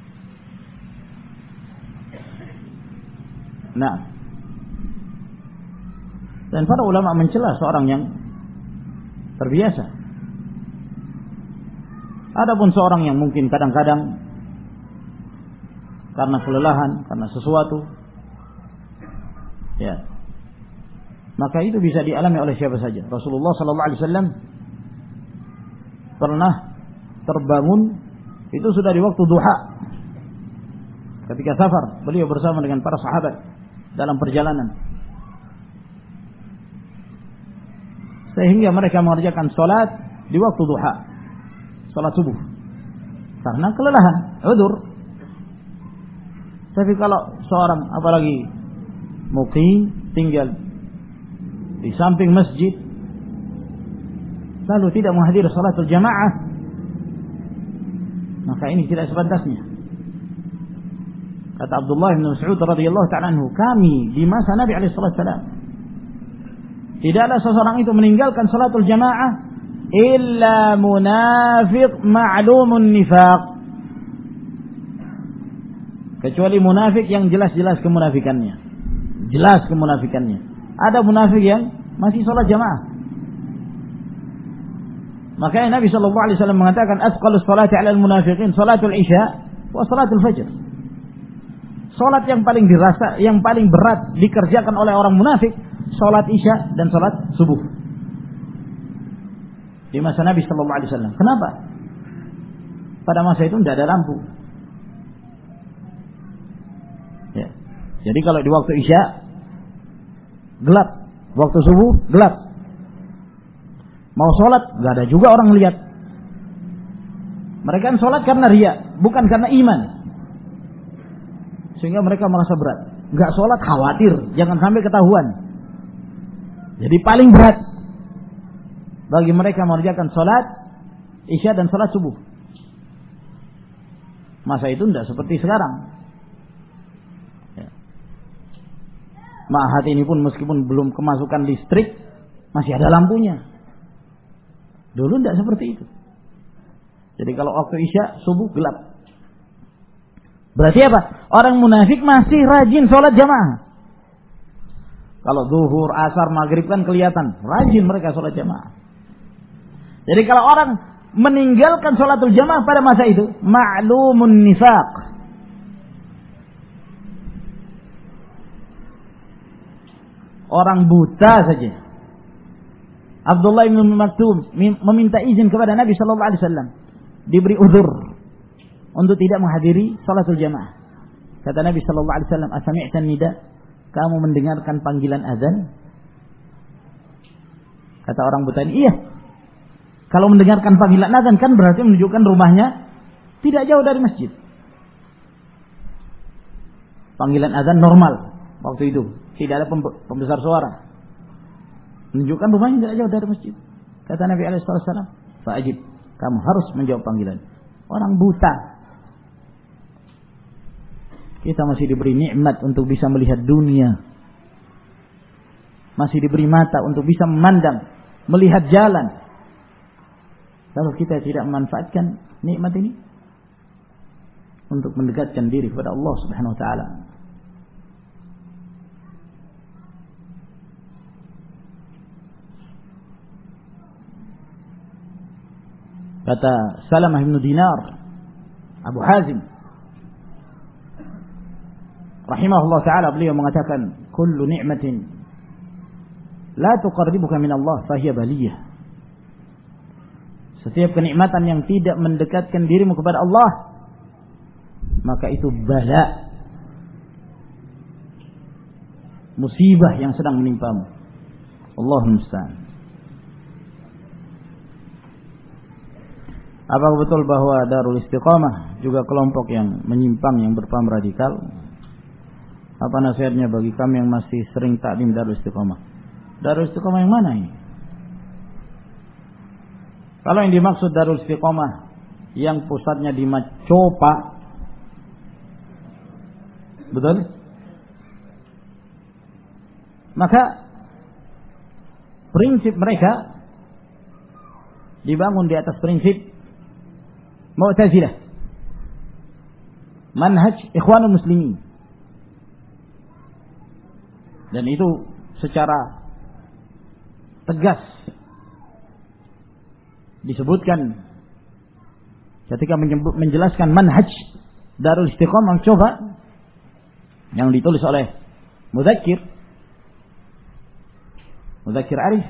Nah, dan para ulama mencela seorang yang terbiasa. Adapun seorang yang mungkin kadang-kadang karena kelelahan, karena sesuatu, ya, maka itu bisa dialami oleh siapa saja. Rasulullah sallallahu alaihi wasallam pernah terbangun itu sudah di waktu duha ketika safar, beliau bersama dengan para sahabat dalam perjalanan, sehingga mereka mengerjakan salat di waktu duha, salat subuh, karena kelelahan, udzur. Tapi kalau seorang apalagi muqim, tinggal di samping masjid, lalu tidak menghadiri salatul jamaah, maka ini tidak sepantasnya. Kata Abdullah bin Mas'ud radhiyallahu ta'ala anhu, kami di masa Nabi alaihi salatu wasallam tidaklah seseorang itu meninggalkan salatul jamaah illa munafiq ma'lumun nifaq, kecuali munafik yang jelas-jelas kemunafikannya, jelas kemunafikannya. Ada munafik yang masih salat jamaah. Makanya Nabi sallallahu alaihi wasallam mengatakan asqalus salati 'alal munafiqin salatul isya wa salatul fajr. Salat yang paling dirasa, yang paling berat dikerjakan oleh orang munafik, salat isya dan salat subuh. Di masa Nabi sallallahu alaihi wasallam. Kenapa? Pada masa itu tidak ada lampu. Ya. Jadi kalau di waktu isya gelap, waktu subuh gelap. Mau sholat nggak ada juga orang lihat. Mereka kan sholat karena riya, bukan karena iman. Sehingga mereka merasa berat. Nggak sholat khawatir jangan sampai ketahuan. Jadi paling berat bagi mereka mengerjakan sholat isya dan sholat subuh. Masa itu tidak seperti sekarang. Ma'had ini pun meskipun belum kemasukan listrik, masih ada lampunya. Dulu tidak seperti itu. Jadi kalau waktu isya, subuh gelap. Berarti apa? Orang munafik masih rajin sholat jamaah. Kalau zuhur, asar, maghrib kan kelihatan rajin mereka sholat jamaah. Jadi kalau orang meninggalkan sholatul jamaah pada masa itu, ma'lumun nifaq, orang buta saja. Abdullah bin Maktum meminta izin kepada Nabi sallallahu alaihi wasallam, diberi uzur untuk tidak menghadiri salatul jamaah. Kata Nabi sallallahu alaihi wasallam, "Asami'tan nida?" Kamu mendengarkan panggilan azan? Kata orang buta ini, "Iya." Kalau mendengarkan panggilan azan kan berarti menunjukkan rumahnya tidak jauh dari masjid. panggilan azan normal waktu itu, tidak ada pembesar suara. Menunjukkan rumahnya tidak jauh dari masjid. Kata Nabi alaihi wasallam, "Fa'ajib, kamu harus menjawab panggilan." Orang buta. Kita masih diberi nikmat untuk bisa melihat dunia. Masih diberi mata untuk bisa memandang, melihat jalan. Kalau kita tidak memanfaatkan nikmat ini untuk mendekatkan diri kepada Allah Subhanahu wa taala. Kata Salamah bin Dinar, Abu Hazim rahimahullah taala, beliau mengatakan, kullu ni'matin la tuqarribuka min Allah fahiya baliyah. Setiap kenikmatan yang tidak mendekatkan dirimu kepada Allah, maka itu bala, musibah yang sedang menimpamu. Allahumma musta'an. Apakah betul bahwa Darul Istiqamah juga kelompok yang menyimpang, yang berpaham radikal? Apa nasihatnya bagi kami yang masih sering taklim Darul Istiqamah? Darul Istiqamah yang mana ini? Kalau yang dimaksud Darul Istiqamah yang pusatnya di Macopa, betul? Maka prinsip mereka dibangun di atas prinsip Mu'tazilah, manhaj Ikhwanul Muslimin. Dan itu secara tegas disebutkan ketika menjelaskan manhaj Darul Istiqamah coba yang ditulis oleh Mudzakir Mudzakir Arif.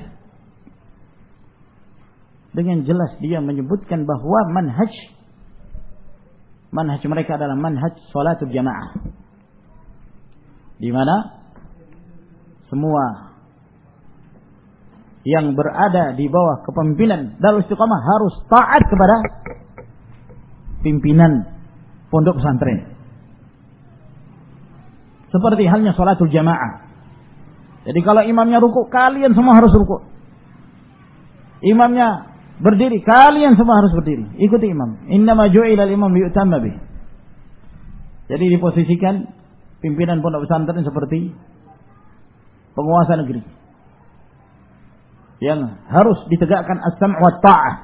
Dengan jelas dia menyebutkan bahwa manhaj manhaj mereka adalah manhaj salatul jamaah, di mana semua yang berada di bawah kepemimpinan Darul Istiqamah harus taat kepada pimpinan pondok pesantren. Seperti halnya salatul jamaah. Jadi kalau imamnya ruku, kalian semua harus ruku. Imamnya berdiri, kalian semua harus berdiri. Ikuti imam. Innama ju'ilal imam liyutamma bih. Jadi diposisikan pimpinan pondok pesantren seperti penguasa negeri yang harus ditegakkan as-sam' wa ta'ah.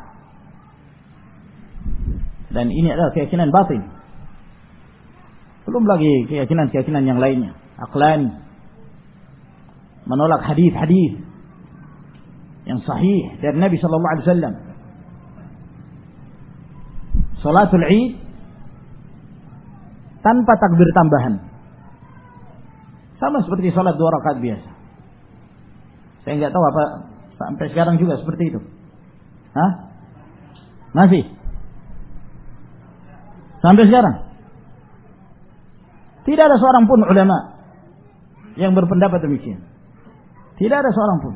Dan ini adalah keyakinan batin. Belum lagi keyakinan-keyakinan yang lainnya, aqlani, menolak hadis-hadis yang sahih dari Nabi sallallahu alaihi wasallam. Salatul Id tanpa takbir tambahan, sama seperti salat dua rakaat biasa. Saya enggak tahu apa sampai sekarang juga seperti itu. Hah? Masih? Sampai sekarang? Tidak ada seorang pun ulama yang berpendapat demikian. Tidak ada seorang pun.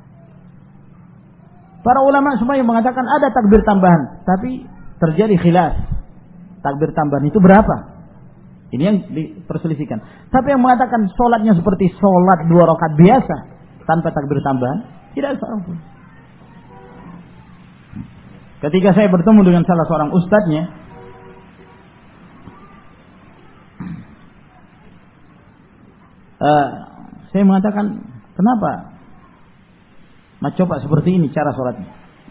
Para ulama semua yang mengatakan ada takbir tambahan, tapi terjadi khilaf. Takbir tambahan itu berapa? Ini yang diperselisihkan. Tapi yang mengatakan sholatnya seperti sholat dua rakaat biasa tanpa takbir tambahan, tidak ada seorang pun. Ketika saya bertemu dengan salah seorang ustadznya, uh, saya mengatakan, kenapa mencoba seperti ini cara sholatnya?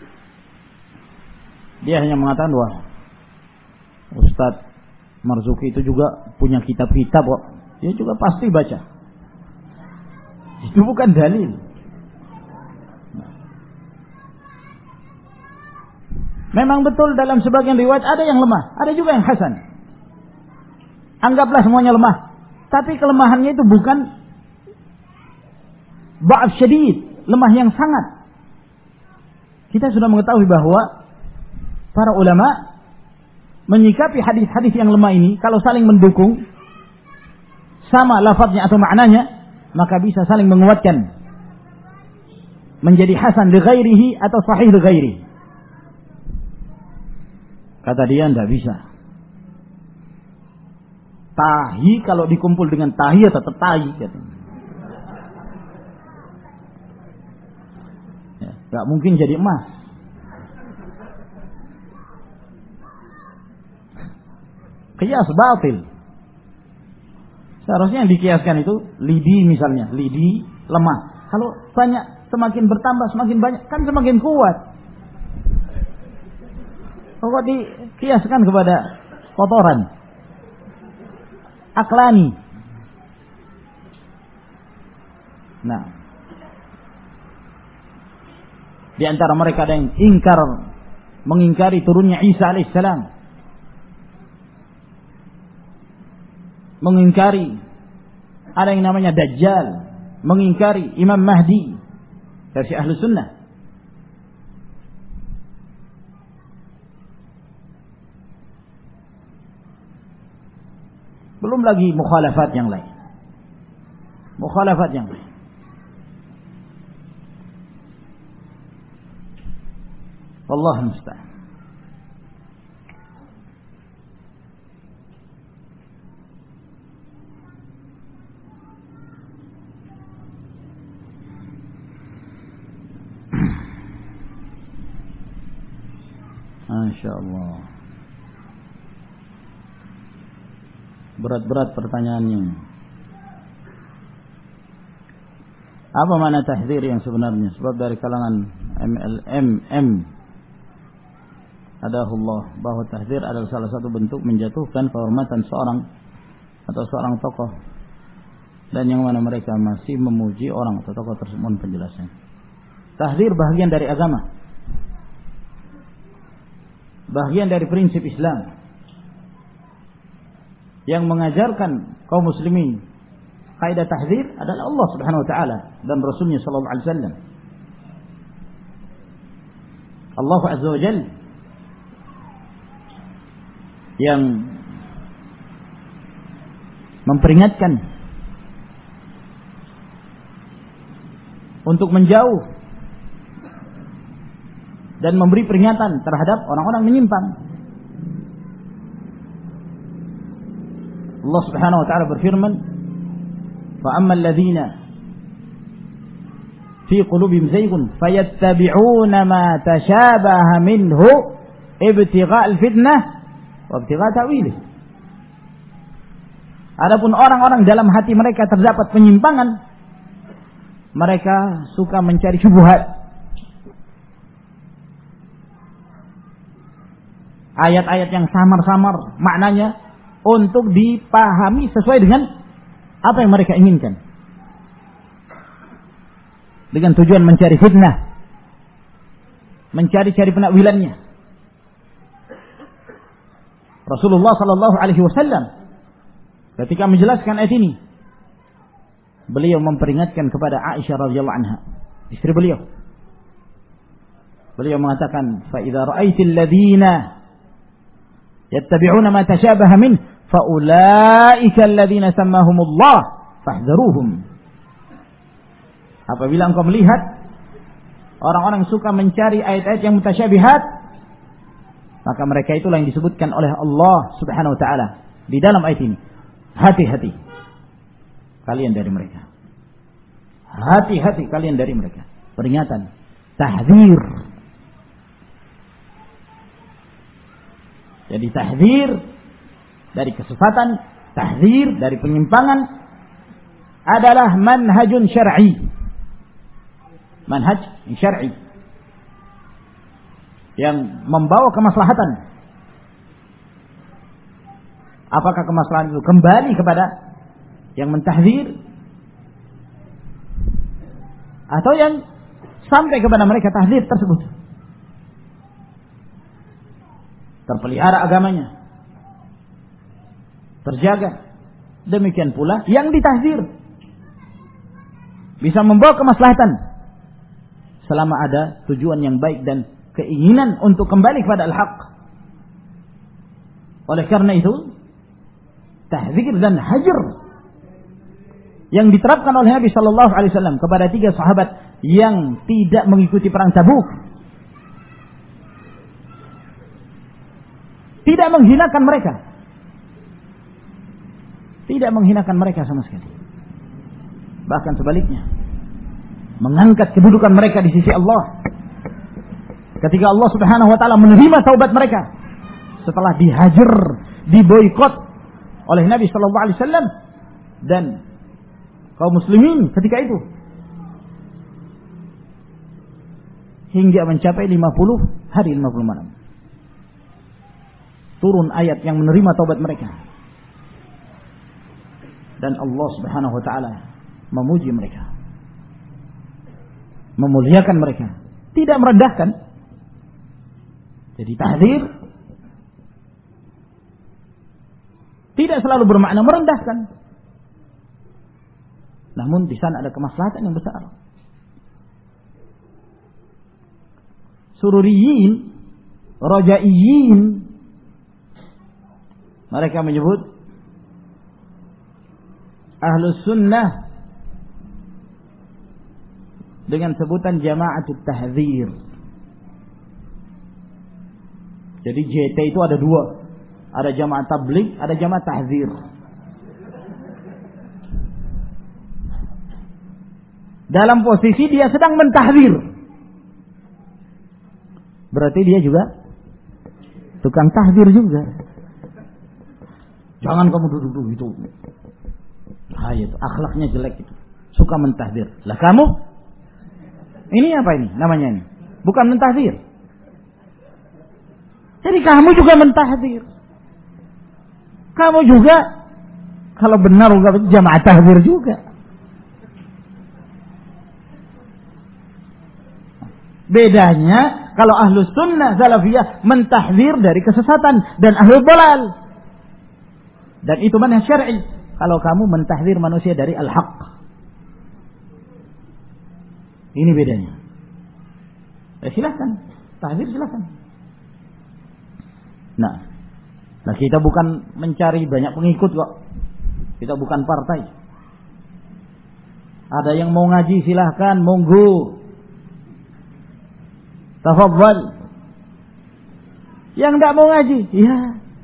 Dia hanya mengatakan, wah, Ustadz Marzuki itu juga punya kitab-kitab kok. Dia juga pasti baca. Itu bukan dalil. Memang betul dalam sebagian riwayat ada yang lemah, ada juga yang hasan. Anggaplah semuanya lemah. Tapi kelemahannya itu bukan ba'af syadid, lemah yang sangat. Kita sudah mengetahui bahwa para ulama menyikapi hadis-hadis yang lemah ini, kalau saling mendukung, sama lafadznya atau maknanya, maka bisa saling menguatkan, menjadi hasan li ghairihi atau sahih li ghairihi. Kata dia, tidak bisa. Tahi kalau dikumpul dengan tahi ya tetap tahi. Ya, gak mungkin jadi emas. Qiyas batil. Seharusnya yang dikiaskan itu lidi misalnya, lidi lemah. Kalau banyak, semakin bertambah, semakin banyak, kan semakin kuat. Kok dikiaskan kepada kotoran? Aklani. Nah, di antara mereka ada yang ingkar, mengingkari turunnya Isa alaihissalam, mengingkari ada yang namanya Dajjal, mengingkari Imam Mahdi versi Ahlu Sunnah. Belum lagi mukhalafat yang lain. Mukhalafat yang lain. Wallahu musta'an. Masya Allah. Berat-berat pertanyaannya. Apa makna tahdzir yang sebenarnya? Sebab dari kalangan M L M M adahullah bahwa tahdzir adalah salah satu bentuk menjatuhkan kehormatan seorang atau seorang tokoh, dan yang mana mereka masih memuji orang atau tokoh tersebut. Penjelasan tahdzir bagian dari agama, bagian dari prinsip Islam yang mengajarkan kaum muslimin kaidah tahdzir adalah Allah Subhanahu wa taala dan Rasulnya sallallahu alaihi wasallam. Allah Azza wa Jalla yang memperingatkan untuk menjauh dan memberi peringatan terhadap orang-orang menyimpang. Allah Subhanahu wa taala berfirman, "Fa ammal ladzina fi qulubihim zayghun fayattabi'una ma tashabaha minhu ibtigha'al fitnah wa ibtigha' ta'wilih." Adapun orang-orang dalam hati mereka terdapat penyimpangan, mereka suka mencari syubhat, ayat-ayat yang samar-samar maknanya untuk dipahami sesuai dengan apa yang mereka inginkan, dengan tujuan mencari fitnah, mencari-cari penakwilannya. Rasulullah sallallahu alaihi wasallam ketika menjelaskan ayat ini, beliau memperingatkan kepada Aisyah radhiyallahu anha, istri beliau. Beliau mengatakan, "Fa idza ra'aitil ladzina yattabi'una ma tashabaha min fa ulaika alladziina sammahumullah fahdharuhum." Apabila engkau melihat orang-orang suka mencari ayat-ayat yang mutasyabihat, maka mereka itulah yang disebutkan oleh Allah Subhanahu wa taala di dalam ayat ini. Hati-hati kalian dari mereka. Hati-hati kalian dari mereka. Peringatan, tahdzir. Jadi tahdzir dari kesesatan, tahdzir dari penyimpangan adalah manhajun syar'i. Manhaj syar'i yang membawa kemaslahatan. Apakah kemaslahatan itu kembali kepada yang mentahdzir, atau yang sampai kepada mereka tahdzir tersebut terpelihara agamanya, terjaga. Demikian pula yang ditahdzir bisa membawa kemaslahatan selama ada tujuan yang baik dan keinginan untuk kembali kepada al-haq. Oleh karena itu, tahdzir dan hajar yang diterapkan oleh Nabi sallallahu alaihi wasallam kepada tiga sahabat yang tidak mengikuti perang Tabuk, tidak menghinakan mereka, Tidak menghinakan mereka sama sekali. Bahkan sebaliknya, mengangkat kedudukan mereka di sisi Allah. Ketika Allah Subhanahu wa taala menerima taubat mereka setelah dihajar, diboikot oleh Nabi sallallahu alaihi wasallam dan kaum muslimin ketika itu, hingga mencapai lima puluh hari lima puluh malam. Turun ayat yang menerima taubat mereka. Dan Allah Subhanahu wa taala memuji mereka, memuliakan mereka, tidak merendahkan. Jadi tahdzir tidak selalu bermakna merendahkan. Namun di sana ada kemaslahatan yang besar. Sururiyin, rajaiyin, mereka menyebut Ahlus Sunnah dengan sebutan Jama'atut Tahdzir. Jadi J T itu ada dua, ada Jamaah Tabligh, ada Jamaah Tahdzir. Dalam posisi dia sedang mentahdzir, berarti dia juga tukang tahdzir juga. Jangan kamu duduk-duduk itu. Ah, itu akhlaknya jelek itu. Suka mentahdzir. Lah kamu? Ini apa ini? Namanya ini. Bukan mentahdzir. Jadi kamu juga mentahdzir. Kamu juga kalau benar juga jamaah tahdzir juga. Bedanya kalau Ahlus Sunnah Salafiyah mentahdzir dari kesesatan dan ahlul dhalal. Dan itu manhaj syar'i. Kalau kamu mentahdzir manusia dari al-haq. Ini bedanya. Eh, silahkan. Tahdzir silahkan. Nah, nah kita bukan mencari banyak pengikut kok. Kita bukan partai. Ada yang mau ngaji silahkan, monggo. Tafadhal. Yang enggak mau ngaji, ya.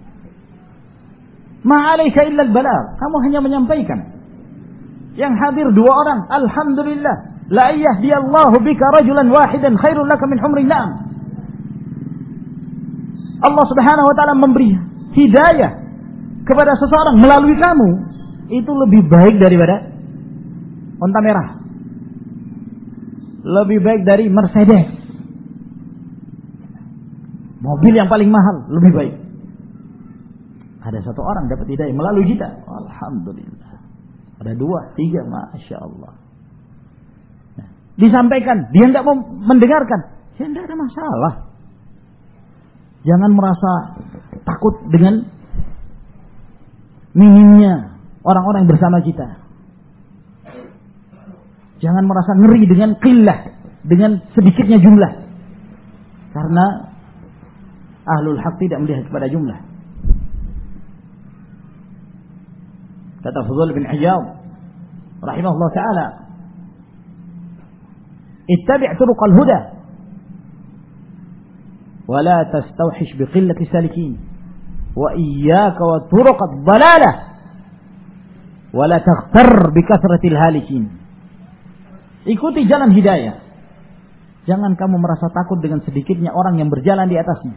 Ma'alaika illa al-balagh. Kamu hanya menyampaikan. Yang hadir dua orang, alhamdulillah. La yahdiyallahu bika rajulan wahidan khairul laka min humrin na'am. Allah Subhanahu wa taala memberi hidayah kepada seseorang melalui kamu, itu lebih baik daripada onta merah. Lebih baik dari Mercedes. Mobil yang paling mahal lebih baik. Ada satu orang dapat hidayah melalui kita. Alhamdulillah. Ada dua, tiga, Masya Allah. Nah, disampaikan, dia tidak mau mendengarkan. Ya tidak ada masalah. Jangan merasa takut dengan minimnya orang-orang yang bersama kita. Jangan merasa ngeri dengan qillah, dengan sedikitnya jumlah. Karena ahlul haq tidak melihat kepada jumlah. Kata Fudhal bin Iyad rahimahullah ta'ala, ittabi' turuqal huda wa la tastawhish bi qillati salikin wa iyyaka wa turuqad dhalalah wa la taghtar bi kathratil halikin. Ikuti jalan hidayah. Jangan kamu merasa takut dengan sedikitnya orang yang berjalan di atasnya.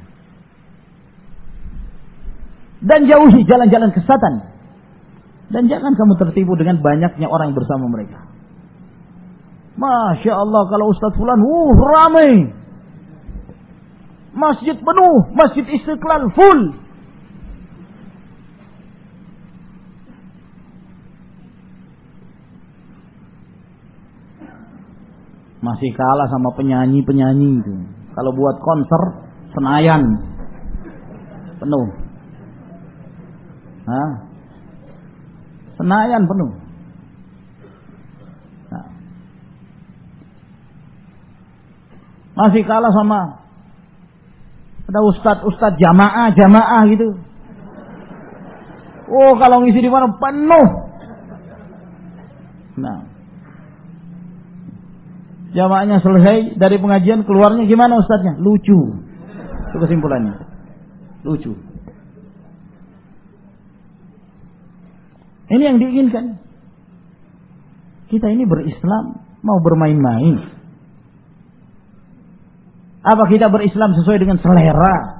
Dan jauhi jalan-jalan kesesatan. Dan jangan kamu tertipu dengan banyaknya orang yang bersama mereka. Masya Allah, kalau Ustaz Fulan, uh, ramai. Masjid penuh, Masjid Istiqlal full. Masih kalah sama penyanyi-penyanyi itu. Kalau buat konser, Senayan penuh. Hah? Senayan penuh. Nah. Masih kalah sama ada ustadz-ustadz jamaah, jamaah gitu. Oh, kalau ngisi di mana penuh. Nah. Jamaahnya selesai dari pengajian, keluarnya gimana ustadznya? Lucu. Itu kesimpulannya. Lucu. Ini yang diinginkan. Kita ini berislam mau bermain-main. Apa kita berislam sesuai dengan selera?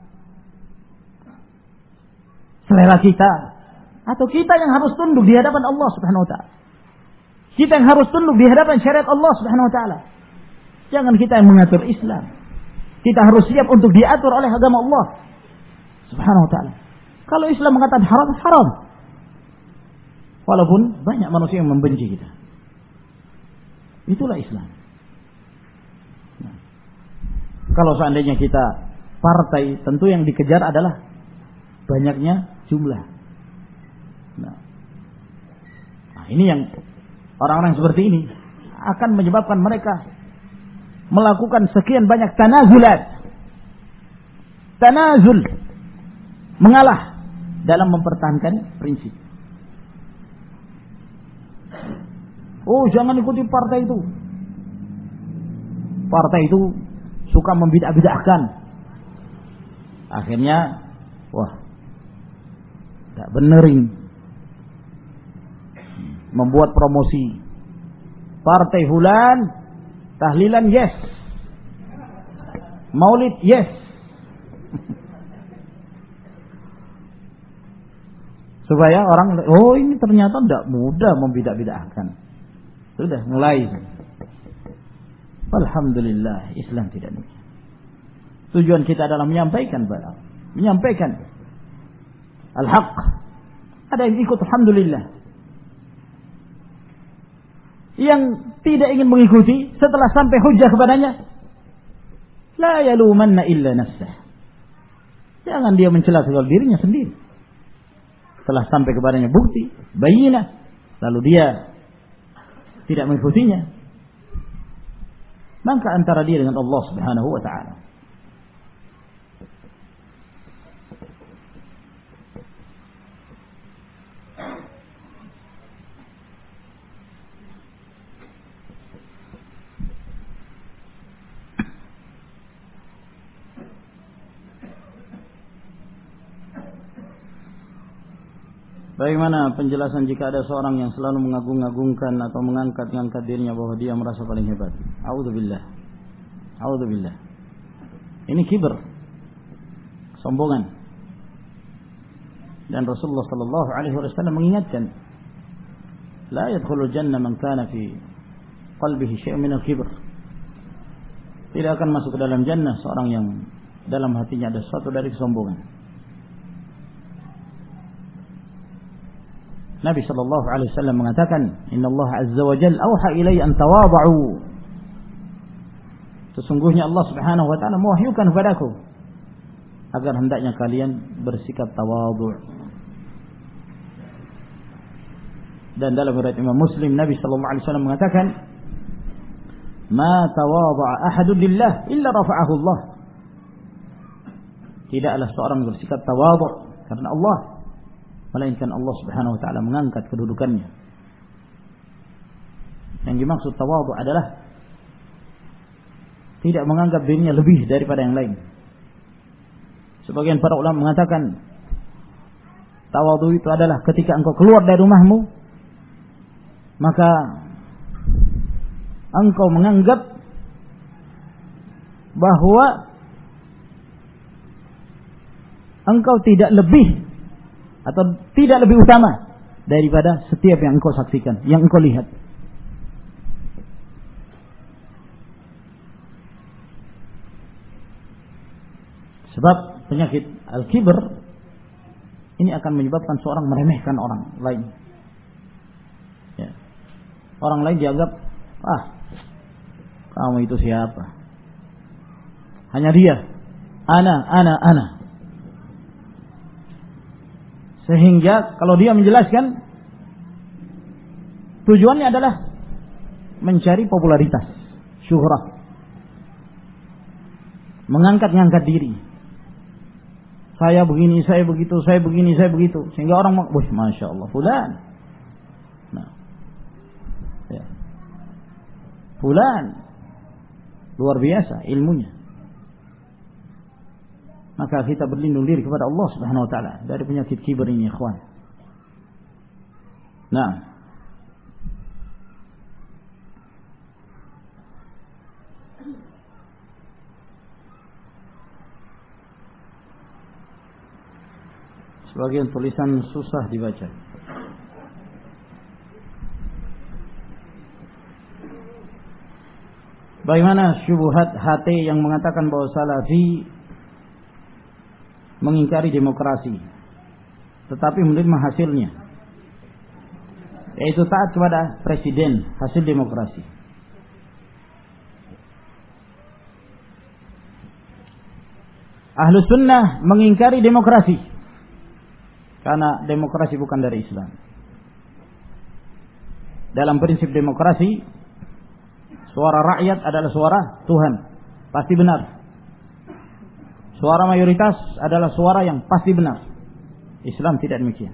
Selera kita, atau kita yang harus tunduk di hadapan Allah Subhanahu wa taala? Kita yang harus tunduk di hadapan syariat Allah Subhanahu wa taala. Jangan kita yang mengatur Islam. Kita harus siap untuk diatur oleh agama Allah Subhanahu wa taala. Kalau Islam mengatakan haram, haram. Walaupun banyak manusia yang membenci kita. Itulah Islam. Nah, kalau seandainya kita partai, tentu yang dikejar adalah banyaknya jumlah. Nah, nah ini yang orang-orang seperti ini akan menyebabkan mereka melakukan sekian banyak tanazulat. Tanazul, mengalah dalam mempertahankan prinsip. Oh, jangan ikuti partai itu. Partai itu suka membidah-bidahkan. Akhirnya, wah, tak benerin. Membuat promosi. Partai fulan, tahlilan yes. Maulid yes. Supaya orang, oh ini ternyata tidak mudah membidah-bidahkan. Sudah mulai. Alhamdulillah, Islam tidak demikian. Tujuan kita adalah menyampaikan pada, menyampaikan al-haq. Ada yang ikut, alhamdulillah. Yang tidak ingin mengikuti setelah sampai hujjah kepadanya, la yalumanna illa nafsah. Jangan dia mencela kecuali dirinya sendiri. Setelah sampai kepadanya bukti, bayinah, lalu dia tidak mengikutinya, maka antara dia dengan Allah Subhanahu wa taala. Bagaimana penjelasan jika ada seorang yang selalu mengagung-agungkan atau mengangkat-ngangkat dirinya bahwa dia merasa paling hebat? A'udzubillah. A'udzubillah. Ini kibr, sombongan. Dan Rasulullah sallallahu alaihi wasallam mengingatkan, la yadkhulul jannah man kana fi qalbihi syai'un min al-kibr. Tidak akan masuk ke dalam jannah seorang yang dalam hatinya ada sesuatu dari kesombongan. Nabi sallallahu alaihi wasallam mengatakan, "Innallaha azza wa jalla auha ilayya an tawadhu." Sesungguhnya Allah Subhanahu wa taala mewahyukan kepadaku agar hendaknya kalian bersikap tawadhu. Dan dalam riwayat Imam Muslim, Nabi sallallahu alaihi wasallam mengatakan, "Ma tawadha'a ahadun lillah illa rafa'ahu Allah." Tidaklah seorang bersikap tawadhu karena Allah, melainkan Allah Subhanahu wa taala mengangkat kedudukannya. Yang dimaksud tawadhu adalah tidak menganggap dirinya lebih daripada yang lain. Sebagian para ulama mengatakan tawadhu itu adalah ketika engkau keluar dari rumahmu, maka engkau menganggap bahwa engkau tidak lebih atau tidak lebih utama daripada setiap yang engkau saksikan, yang engkau lihat. Sebab penyakit al-kibr ini akan menyebabkan seorang meremehkan orang lain. Ya. Orang lain dianggap, ah, kamu itu siapa? Hanya dia, ana, ana, ana. Sehingga kalau dia menjelaskan, tujuannya adalah mencari popularitas, syuhrah, mengangkat-ngangkat diri. Saya begini, saya begitu, saya begini, saya begitu. Sehingga orang, wah, masya Allah, fulan. Nah, ya. Fulan luar biasa ilmunya. Maka kita berlindung diri kepada Allah Subhanahu wa taala dari penyakit kibr ini, ikhwan. Nah, sebagian tulisan susah dibaca. Bagaimana syubhat H T yang mengatakan bahwa Salafi mengingkari demokrasi tetapi menerima hasilnya, yaitu taat kepada presiden hasil demokrasi. Ahlus sunnah mengingkari demokrasi karena demokrasi bukan dari Islam. Dalam prinsip demokrasi, suara rakyat adalah suara Tuhan, pasti benar. Suara mayoritas adalah suara yang pasti benar. Islam tidak demikian.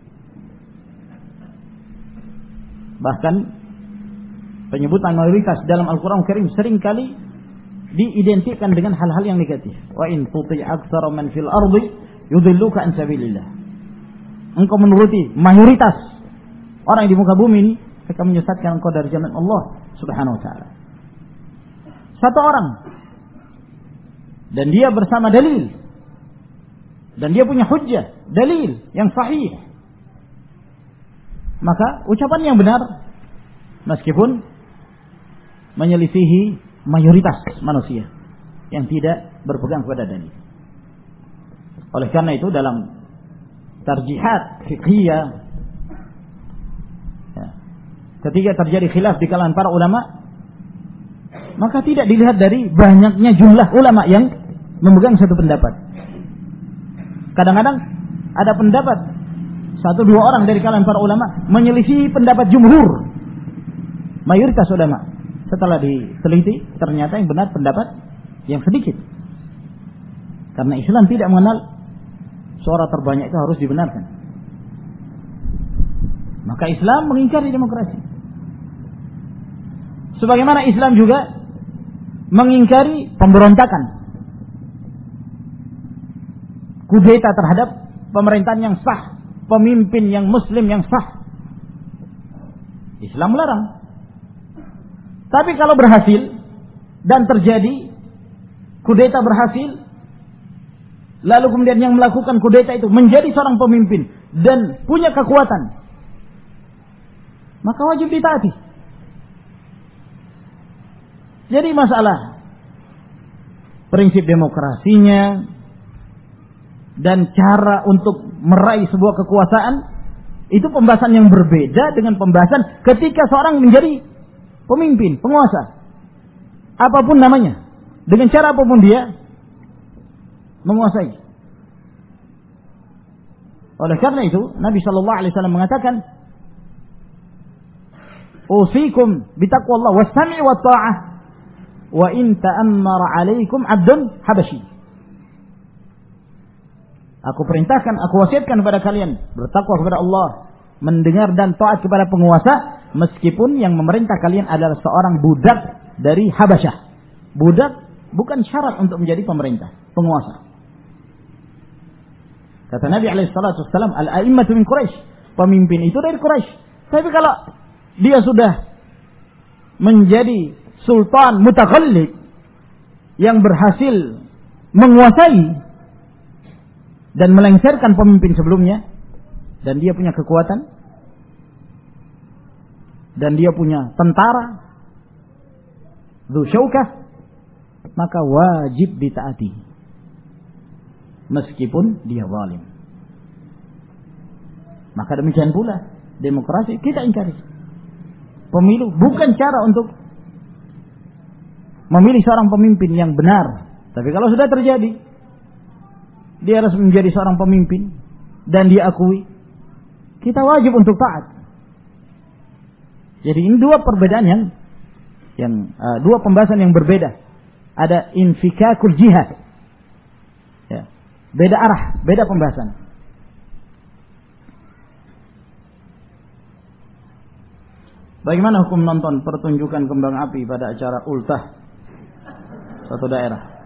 Bahkan penyebutan mayoritas dalam Al-Quran Karim seringkali diidentikan dengan hal-hal yang negatif. Wa in tuti' aktsara man fil ardi yudilluka an sabilillah. Engkau menuruti mayoritas orang yang di muka bumi ini, mereka menyesatkan engkau dari jalan Allah Subhanahu wa taala. Satu orang dan dia bersama dalil, dan dia punya hujjah, dalil yang sahih, maka ucapan yang benar meskipun menyelisihi mayoritas manusia yang tidak berpegang kepada dalil. Oleh karena itu dalam tarjihat fiqhiyah, ya, ketika terjadi khilaf di kalangan para ulama, maka tidak dilihat dari banyaknya jumlah ulama yang memegang satu pendapat. Kadang-kadang ada pendapat satu dua orang dari kalangan para ulama menyelisih pendapat jumhur mayoritas ulama. Setelah diteliti ternyata yang benar pendapat yang sedikit. Karena Islam tidak mengenal suara terbanyak itu harus dibenarkan. Maka Islam mengingkari demokrasi. Sebagaimana Islam juga mengingkari pemberontakan, kudeta terhadap pemerintahan yang sah, pemimpin yang muslim yang sah. Islam melarang. Tapi kalau berhasil dan terjadi kudeta berhasil, lalu kemudian yang melakukan kudeta itu menjadi seorang pemimpin dan punya kekuatan, maka wajib ditaati. Jadi masalah prinsip demokrasinya dan cara untuk meraih sebuah kekuasaan itu pembahasan yang berbeda dengan pembahasan ketika seorang menjadi pemimpin, penguasa, apapun namanya, dengan cara apapun dia menguasai. Oleh karena itu Nabi Shallallahu Alaihi Wasallam mengatakan, "Usikum bitaqwallah was-sam'i wat-ta'ah wa in ta'ammara 'alaikum 'abdun habasyi." Aku perintahkan, aku wasiatkan kepada kalian bertakwa kepada Allah, mendengar dan taat kepada penguasa, meskipun yang memerintah kalian adalah seorang budak dari Habasyah. Budak bukan syarat untuk menjadi pemerintah, penguasa. Kata Nabi alaihi salatu wassalam, al-a'immatu min Quraisy, pemimpin itu dari Quraisy. Tapi kalau dia sudah menjadi sultan mutakhallid yang berhasil menguasai dan melengsarkan pemimpin sebelumnya, dan dia punya kekuatan, dan dia punya tentara dzu syaukah, maka wajib ditaati meskipun dia zalim. Maka demikian pula demokrasi kita ingkari. Pemilu bukan cara untuk memilih seorang pemimpin yang benar, tapi kalau sudah terjadi dia harus menjadi seorang pemimpin dan diakui, kita wajib untuk taat. Jadi ini dua perbedaan yang, yang uh, dua pembahasan yang berbeda. Ada infikakul jihad, ya, beda arah, beda pembahasan. Bagaimana hukum nonton pertunjukan kembang api pada acara ultah suatu daerah?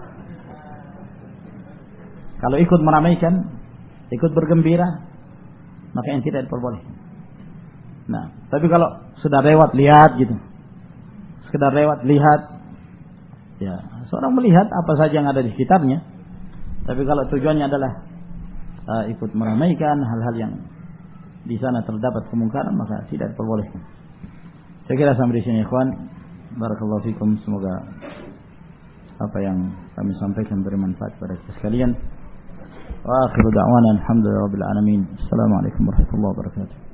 Kalau ikut meramaikan, ikut bergembira, maka yang tidak diperbolehkan. Nah, tapi kalau sudah lewat lihat gitu, sekedar lewat lihat, ya seorang melihat apa saja yang ada di sekitarnya. Tapi kalau tujuannya adalah uh, ikut meramaikan hal-hal yang di sana terdapat kemungkaran, maka tidak diperbolehkan. Saya kira sampai di sini, ikhwan. Barakallahu fikum. Semoga apa yang kami sampaikan bermanfaat kepada kita sekalian. Wa akhiru da'wana alhamdulillahi rabbil alamin. Assalamualaikum warahmatullahi wabarakatuh.